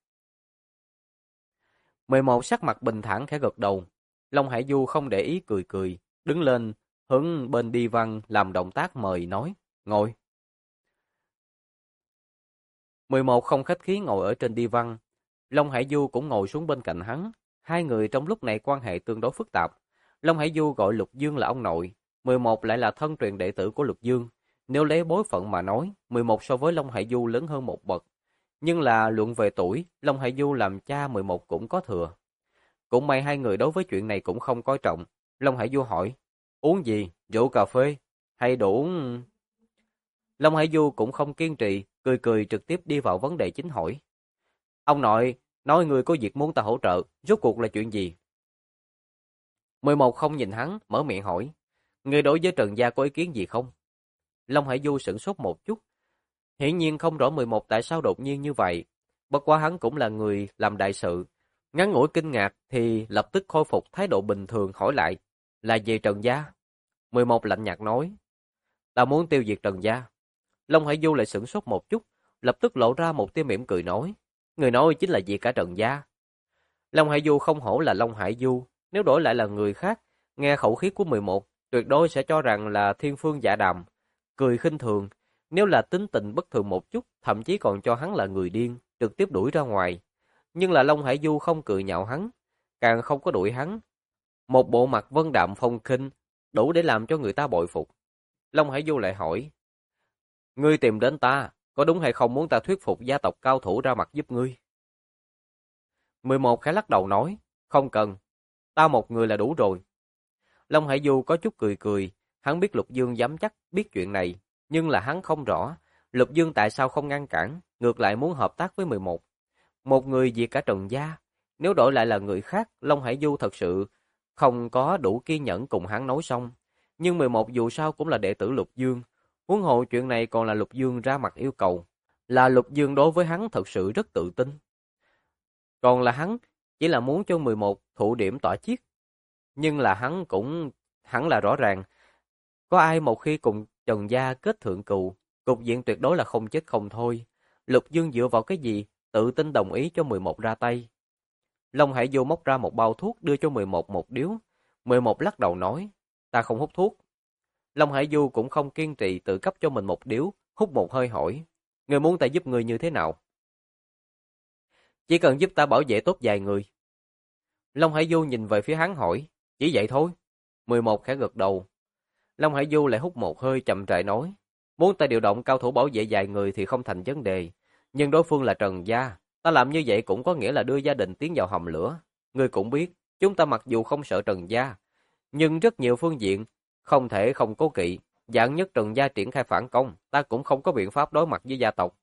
[SPEAKER 1] 11 sắc mặt bình thản khẽ gật đầu. Long Hải Du không để ý cười cười, đứng lên, hướng bên Đi Văn làm động tác mời nói, ngồi. 11 không khách khí ngồi ở trên Đi Văn. Long Hải Du cũng ngồi xuống bên cạnh hắn. Hai người trong lúc này quan hệ tương đối phức tạp. Long Hải Du gọi Lục Dương là ông nội, 11 lại là thân truyền đệ tử của Lục Dương. Nếu lấy bối phận mà nói, 11 so với Long Hải Du lớn hơn một bậc. Nhưng là luận về tuổi, Long Hải Du làm cha 11 cũng có thừa. Cũng may hai người đối với chuyện này cũng không coi trọng. Long Hải Du hỏi, uống gì, rượu cà phê, hay đồ uống... Long Hải Du cũng không kiên trì, cười cười trực tiếp đi vào vấn đề chính hỏi. Ông nội, nói người có việc muốn ta hỗ trợ, rốt cuộc là chuyện gì? 11 không nhìn hắn, mở miệng hỏi. Người đối với Trần Gia có ý kiến gì không? Long Hải Du sửng sốt một chút. Hiển nhiên không rõ 11 tại sao đột nhiên như vậy. Bất quá hắn cũng là người làm đại sự. Ngắn ngủi kinh ngạc thì lập tức khôi phục thái độ bình thường hỏi lại. Là về Trần Gia? 11 lạnh nhạt nói. Ta muốn tiêu diệt Trần Gia. Long Hải Du lại sửng sốt một chút, lập tức lộ ra một tia mỉm cười nói. Người nói chính là diệt cả Trần Gia. Long Hải Du không hổ là Long Hải Du. Nếu đổi lại là người khác, nghe khẩu khí của 11, tuyệt đối sẽ cho rằng là thiên phương giả đàm, cười khinh thường. Nếu là tính tình bất thường một chút, thậm chí còn cho hắn là người điên, trực tiếp đuổi ra ngoài. Nhưng là Long Hải Du không cười nhạo hắn, càng không có đuổi hắn. Một bộ mặt vân đạm phong khinh, đủ để làm cho người ta bội phục. Long Hải Du lại hỏi, ngươi tìm đến ta, có đúng hay không muốn ta thuyết phục gia tộc cao thủ ra mặt giúp ngươi? 11 khẽ lắc đầu nói, không cần, ta một người là đủ rồi. Long Hải Du có chút cười cười, hắn biết Lục Dương dám chắc biết chuyện này, nhưng là hắn không rõ, Lục Dương tại sao không ngăn cản, ngược lại muốn hợp tác với 11. Một người diệt cả Trần Gia, nếu đổi lại là người khác, Long Hải Du thật sự không có đủ kiên nhẫn cùng hắn nói xong. Nhưng 11 dù sao cũng là đệ tử Lục Dương, huống hồ chuyện này còn là Lục Dương ra mặt yêu cầu, là Lục Dương đối với hắn thật sự rất tự tin. Còn là hắn chỉ là muốn cho 11 thụ điểm tỏa chiết, nhưng là hắn cũng hẳn là rõ ràng, có ai một khi cùng Trần Gia kết thượng cừu, cục diện tuyệt đối là không chết không thôi. Lục Dương dựa vào cái gì tự tin đồng ý cho 11 ra tay? Long Hải Du móc ra một bao thuốc đưa cho 11 một điếu. 11 lắc đầu nói, ta không hút thuốc. Long Hải Du cũng không kiên trì tự cấp cho mình một điếu, hút một hơi hỏi, người muốn ta giúp người như thế nào? Chỉ cần giúp ta bảo vệ tốt vài người. Long Hải Du nhìn về phía hắn hỏi, chỉ vậy thôi. 11 khẽ gật đầu. Long Hải Du lại hút một hơi chậm rãi nói, muốn ta điều động cao thủ bảo vệ vài người thì không thành vấn đề, nhưng đối phương là Trần Gia, ta làm như vậy cũng có nghĩa là đưa gia đình tiến vào hầm lửa. Ngươi cũng biết, chúng ta mặc dù không sợ Trần Gia, nhưng rất nhiều phương diện không thể không cố kỵ, vạn nhất Trần Gia triển khai phản công, ta cũng không có biện pháp đối mặt với gia tộc.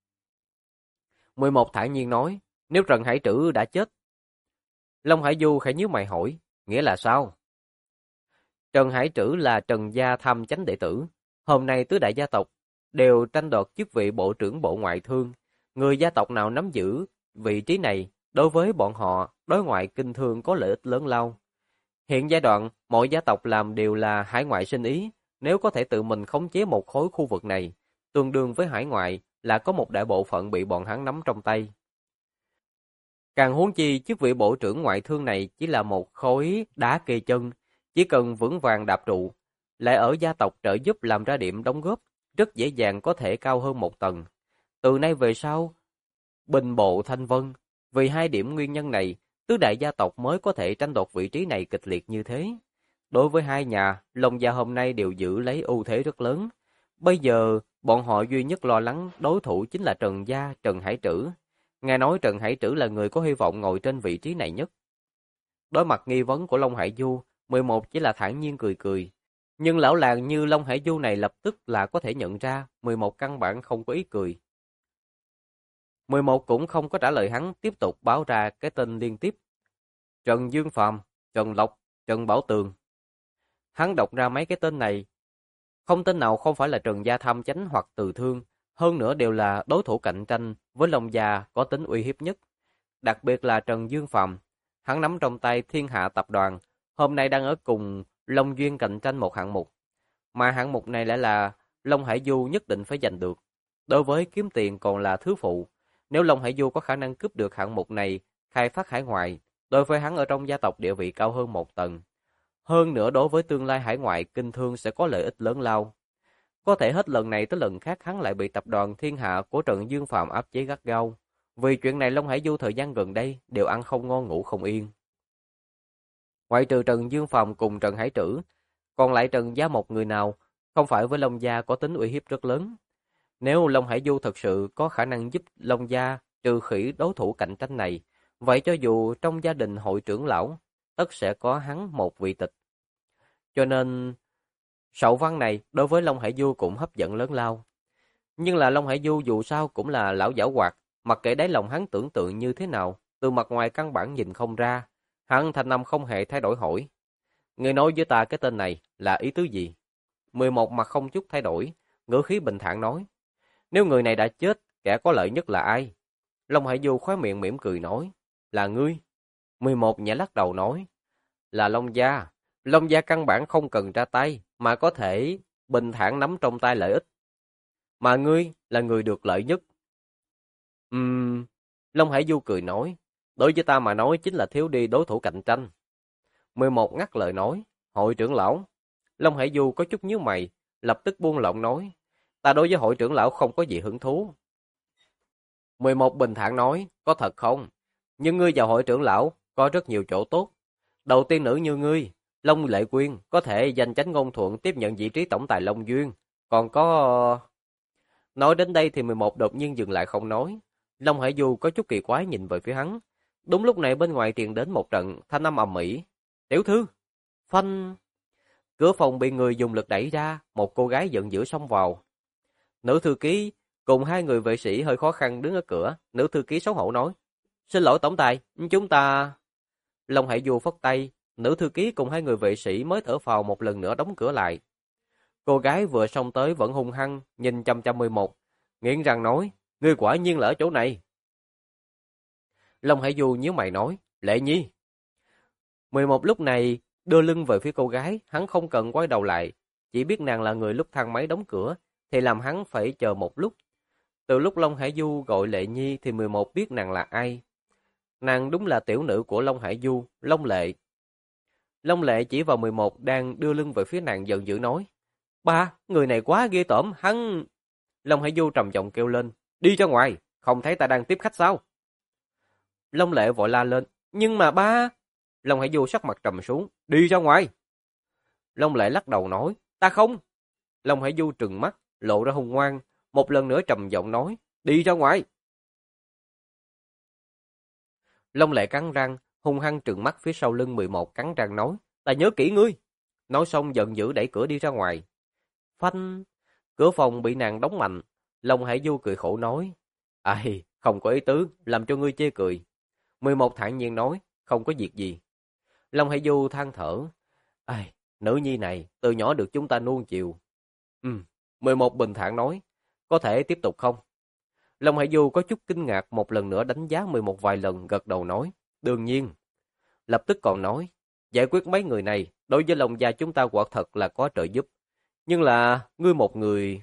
[SPEAKER 1] 11 thản nhiên nói, nếu Trần Hải Trữ đã chết. Long Hải Du khẽ nhíu mày hỏi, nghĩa là sao? Trần Hải Trữ là Trần Gia tham chánh đệ tử. Hôm nay tứ đại gia tộc đều tranh đoạt chức vị bộ trưởng bộ ngoại thương. Người gia tộc nào nắm giữ vị trí này, đối với bọn họ, đối ngoại kinh thương có lợi ích lớn lao. Hiện giai đoạn, mọi gia tộc làm đều là hải ngoại sinh ý. Nếu có thể tự mình khống chế một khối khu vực này, tương đương với hải ngoại là có một đại bộ phận bị bọn hắn nắm trong tay. Càng huống chi, chức vị bộ trưởng ngoại thương này chỉ là một khối đá kê chân, chỉ cần vững vàng đạp trụ, lại ở gia tộc trợ giúp làm ra điểm đóng góp, rất dễ dàng có thể cao hơn một tầng. Từ nay về sau, Bình Bộ Thanh Vân, vì hai điểm nguyên nhân này, tứ đại gia tộc mới có thể tranh đoạt vị trí này kịch liệt như thế. Đối với hai nhà, Long Gia hôm nay đều giữ lấy ưu thế rất lớn. Bây giờ, bọn họ duy nhất lo lắng đối thủ chính là Trần Gia, Trần Hải Trữ. Nghe nói Trần Hải Trữ là người có hy vọng ngồi trên vị trí này nhất. Đối mặt nghi vấn của Long Hải Du, 11 chỉ là thản nhiên cười cười. Nhưng lão làng như Long Hải Du này lập tức là có thể nhận ra 11 căn bản không có ý cười. 11 cũng không có trả lời hắn, tiếp tục báo ra cái tên liên tiếp. Trần Dương Phàm, Trần Lộc, Trần Bảo Tường. Hắn đọc ra mấy cái tên này, không tên nào không phải là Trần Gia tham chánh hoặc Từ Thương, hơn nữa đều là đối thủ cạnh tranh với Long Gia có tính uy hiếp nhất. Đặc biệt là Trần Dương Phàm, hắn nắm trong tay Thiên Hạ tập đoàn, hôm nay đang ở cùng Long Duyên cạnh tranh một hạng mục, mà hạng mục này lại là Long Hải Du nhất định phải giành được. Đối với kiếm tiền còn là thứ phụ, nếu Long Hải Du có khả năng cướp được hạng mục này, khai phát hải ngoại, đối với hắn ở trong gia tộc địa vị cao hơn một tầng. Hơn nữa đối với tương lai hải ngoại kinh thương sẽ có lợi ích lớn lao. Có thể hết lần này tới lần khác hắn lại bị tập đoàn Thiên Hạ của Trần Dương Phàm áp chế gắt gao. Vì chuyện này Long Hải Du thời gian gần đây đều ăn không ngon ngủ không yên. Ngoại trừ Trần Dương Phàm cùng Trần Hải Trữ, còn lại Trần Gia một người nào không phải với Long Gia có tính uy hiếp rất lớn. Nếu Long Hải Du thật sự có khả năng giúp Long Gia trừ khử đối thủ cạnh tranh này, vậy cho dù trong gia đình hội trưởng lão, tất sẽ có hắn một vị tịch. Cho nên, sậu văn này đối với Long Hải Du cũng hấp dẫn lớn lao. Nhưng là Long Hải Du dù sao cũng là lão giảo hoạt, mặc kệ đáy lòng hắn tưởng tượng như thế nào, từ mặt ngoài căn bản nhìn không ra. Hắn thanh âm không hề thay đổi hỏi. Người nói với ta cái tên này là ý tứ gì? 11 mặt không chút thay đổi, ngữ khí bình thản nói. Nếu người này đã chết, kẻ có lợi nhất là ai? Long Hải Du khóe miệng mỉm cười nói. Là ngươi. 11 nhẹ lắc đầu nói. Là Long Gia. Long Gia căn bản không cần ra tay, mà có thể bình thản nắm trong tay lợi ích. Mà ngươi là người được lợi nhất. Long Hải Du cười nói. Đối với ta mà nói chính là thiếu đi đối thủ cạnh tranh. 11 ngắt lời nói. Hội trưởng lão. Long Hải Du có chút nhíu mày, lập tức buông lỏng nói. Ta đối với hội trưởng lão không có gì hứng thú. 11 bình thản nói. Có thật không? Nhưng ngươi vào hội trưởng lão có rất nhiều chỗ tốt. Đầu tiên nữ như ngươi, Long Lệ Quyên có thể danh chánh ngôn thuận tiếp nhận vị trí tổng tài Long Duyên. Còn có... Nói đến đây thì 11 đột nhiên dừng lại không nói. Long Hải Du có chút kỳ quái nhìn về phía hắn. Đúng lúc này bên ngoài truyền đến một trận thanh âm ầm ĩ. Tiểu thư! Phanh! Cửa phòng bị người dùng lực đẩy ra, một cô gái giận dữ xông vào. Nữ thư ký cùng hai người vệ sĩ hơi khó khăn đứng ở cửa. Nữ thư ký xấu hổ nói. Xin lỗi tổng tài, chúng ta... Long Hải Du phất tay. Nữ thư ký cùng hai người vệ sĩ mới thở phào một lần nữa đóng cửa lại. Cô gái vừa xông tới vẫn hung hăng, nhìn chăm chăm 11, nghiến răng nói, ngươi quả nhiên là ở chỗ này. Long Hải Du nhíu mày nói, Lệ Nhi. 11 lúc này đưa lưng về phía cô gái, hắn không cần quay đầu lại, chỉ biết nàng là người lúc thang máy đóng cửa, thì làm hắn phải chờ một lúc. Từ lúc Long Hải Du gọi Lệ Nhi thì 11 biết nàng là ai. Nàng đúng là tiểu nữ của Long Hải Du, Long Lệ. Long Lệ chỉ vào 11 đang đưa lưng về phía nàng giận dữ nói, ba, người này quá ghê tởm, hắn... Long Hải Du trầm giọng kêu lên, đi ra ngoài, không thấy ta đang tiếp khách sao? Long Lệ vội la lên, nhưng mà ba... Long Hải Du sắc mặt trầm xuống, đi ra ngoài. Long Lệ lắc đầu nói, ta không. Long Hải Du trừng mắt, lộ ra hung ngoan, một lần nữa trầm giọng nói, đi ra ngoài. Long Lệ cắn răng, hung hăng trừng mắt phía sau lưng 11 cắn răng nói, ta nhớ kỹ ngươi. Nói xong giận dữ đẩy cửa đi ra ngoài. Phanh, cửa phòng bị nàng đóng mạnh. Long Hải Du cười khổ nói, ai, không có ý tứ, làm cho ngươi chê cười. 11 thản nhiên nói, không có việc gì. Long Hải Du than thở, ai, nữ nhi này từ nhỏ được chúng ta nuông chiều. 11 bình thản nói, có thể tiếp tục không? Long Hải Du có chút kinh ngạc, một lần nữa đánh giá 11 vài lần, gật đầu nói, đương nhiên. Lập tức còn nói, giải quyết mấy người này, đối với Long gia chúng ta quả thật là có trợ giúp. Nhưng là, ngươi một người...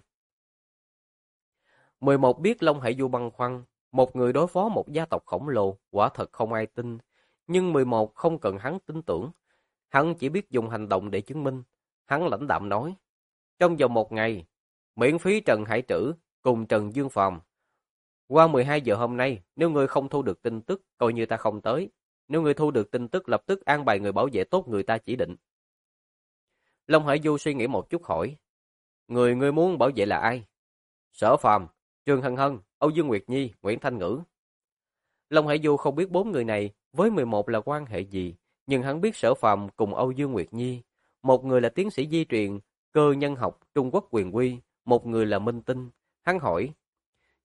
[SPEAKER 1] 11 biết Long Hải Du băn khoăn, một người đối phó một gia tộc khổng lồ, quả thật không ai tin. Nhưng 11 không cần hắn tin tưởng, hắn chỉ biết dùng hành động để chứng minh. Hắn lãnh đạm nói, trong vòng một ngày, miễn phí Trần Hải Trữ cùng Trần Dương Phàm. Qua 12 giờ hôm nay, nếu ngươi không thu được tin tức, coi như ta không tới. Nếu ngươi thu được tin tức, lập tức an bài người bảo vệ tốt người ta chỉ định. Long Hải Du suy nghĩ một chút hỏi, người ngươi muốn bảo vệ là ai? Sở Phàm, Trương Hân Hân, Âu Dương Nguyệt Nhi, Nguyễn Thanh Ngữ. Long Hải Du không biết bốn người này với 11 là quan hệ gì, nhưng hắn biết Sở Phàm cùng Âu Dương Nguyệt Nhi. Một người là tiến sĩ di truyền, cơ nhân học Trung Quốc quyền quy, một người là minh tinh. Hắn hỏi,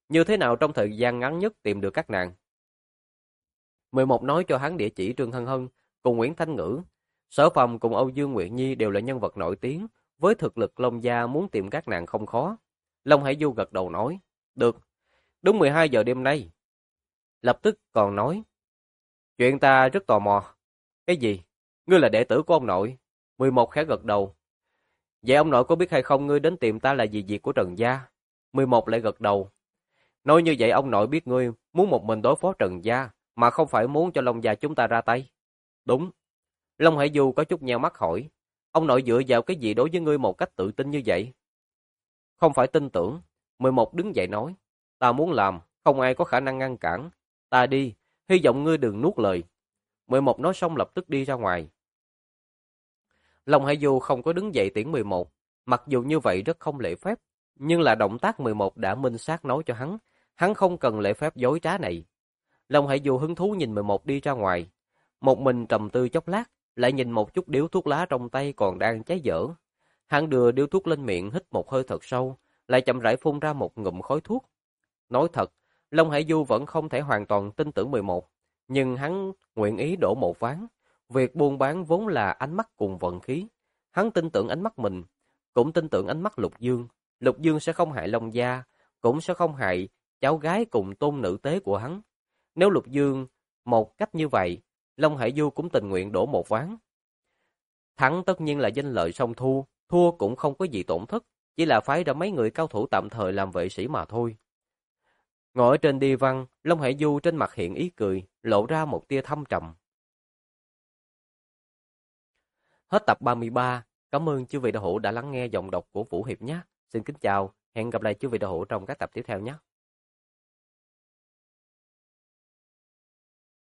[SPEAKER 1] Như thế nào trong thời gian ngắn nhất tìm được các nàng? 11 nói cho hắn địa chỉ Trương Hân Hân cùng Nguyễn Thanh Ngữ. Sở Phàm cùng Âu Dương Nguyệt Nhi đều là nhân vật nổi tiếng, với thực lực Long gia muốn tìm các nàng không khó. Long Hải Du gật đầu nói, được, đúng 12 giờ đêm nay. Lập tức còn nói, chuyện ta rất tò mò. Cái gì? Ngươi là đệ tử của ông nội? 11 khẽ gật đầu. Vậy ông nội có biết hay không ngươi đến tìm ta là vì việc của Trần gia? 11 lại gật đầu. Nói như vậy ông nội biết ngươi muốn một mình đối phó Trần gia, mà không phải muốn cho Long gia chúng ta ra tay. Đúng. Long Hải Du có chút nheo mắt hỏi, ông nội dựa vào cái gì đối với ngươi một cách tự tin như vậy? Không phải tin tưởng. 11 đứng dậy nói, ta muốn làm, không ai có khả năng ngăn cản. Ta đi, hy vọng ngươi đừng nuốt lời. 11 nói xong lập tức đi ra ngoài. Long Hải Du không có đứng dậy tiễn 11, mặc dù như vậy rất không lễ phép, nhưng là động tác 11 đã minh xác nói cho hắn không cần lễ phép dối trá này. Long Hải Du hứng thú nhìn 11 đi ra ngoài, một mình trầm tư chốc lát, lại nhìn một chút điếu thuốc lá trong tay còn đang cháy dở. Hắn đưa điếu thuốc lên miệng hít một hơi thật sâu, lại chậm rãi phun ra một ngụm khói thuốc. Nói thật, Long Hải Du vẫn không thể hoàn toàn tin tưởng 11, nhưng hắn nguyện ý đổ một ván. Việc buôn bán vốn là ánh mắt cùng vận khí. Hắn tin tưởng ánh mắt mình, cũng tin tưởng ánh mắt Lục Dương. Lục Dương sẽ không hại Long gia, cũng sẽ không hại cháu gái cùng tôn nữ tế của hắn. Nếu Lục Dương một cách như vậy, Long Hải Du cũng tình nguyện đổ một ván. Thắng tất nhiên là danh lợi song thu, thua cũng không có gì tổn thất, chỉ là phái ra mấy người cao thủ tạm thời làm vệ sĩ mà thôi. Ngồi ở trên đi văn, Long Hải Du trên mặt hiện ý cười, lộ ra một tia thâm trầm. Hết tập 33, cảm ơn chư vị đạo hữu đã lắng nghe giọng đọc của Vũ Hiệp nhé. Xin kính chào, hẹn gặp lại chư vị đạo hữu trong các tập tiếp theo nhé.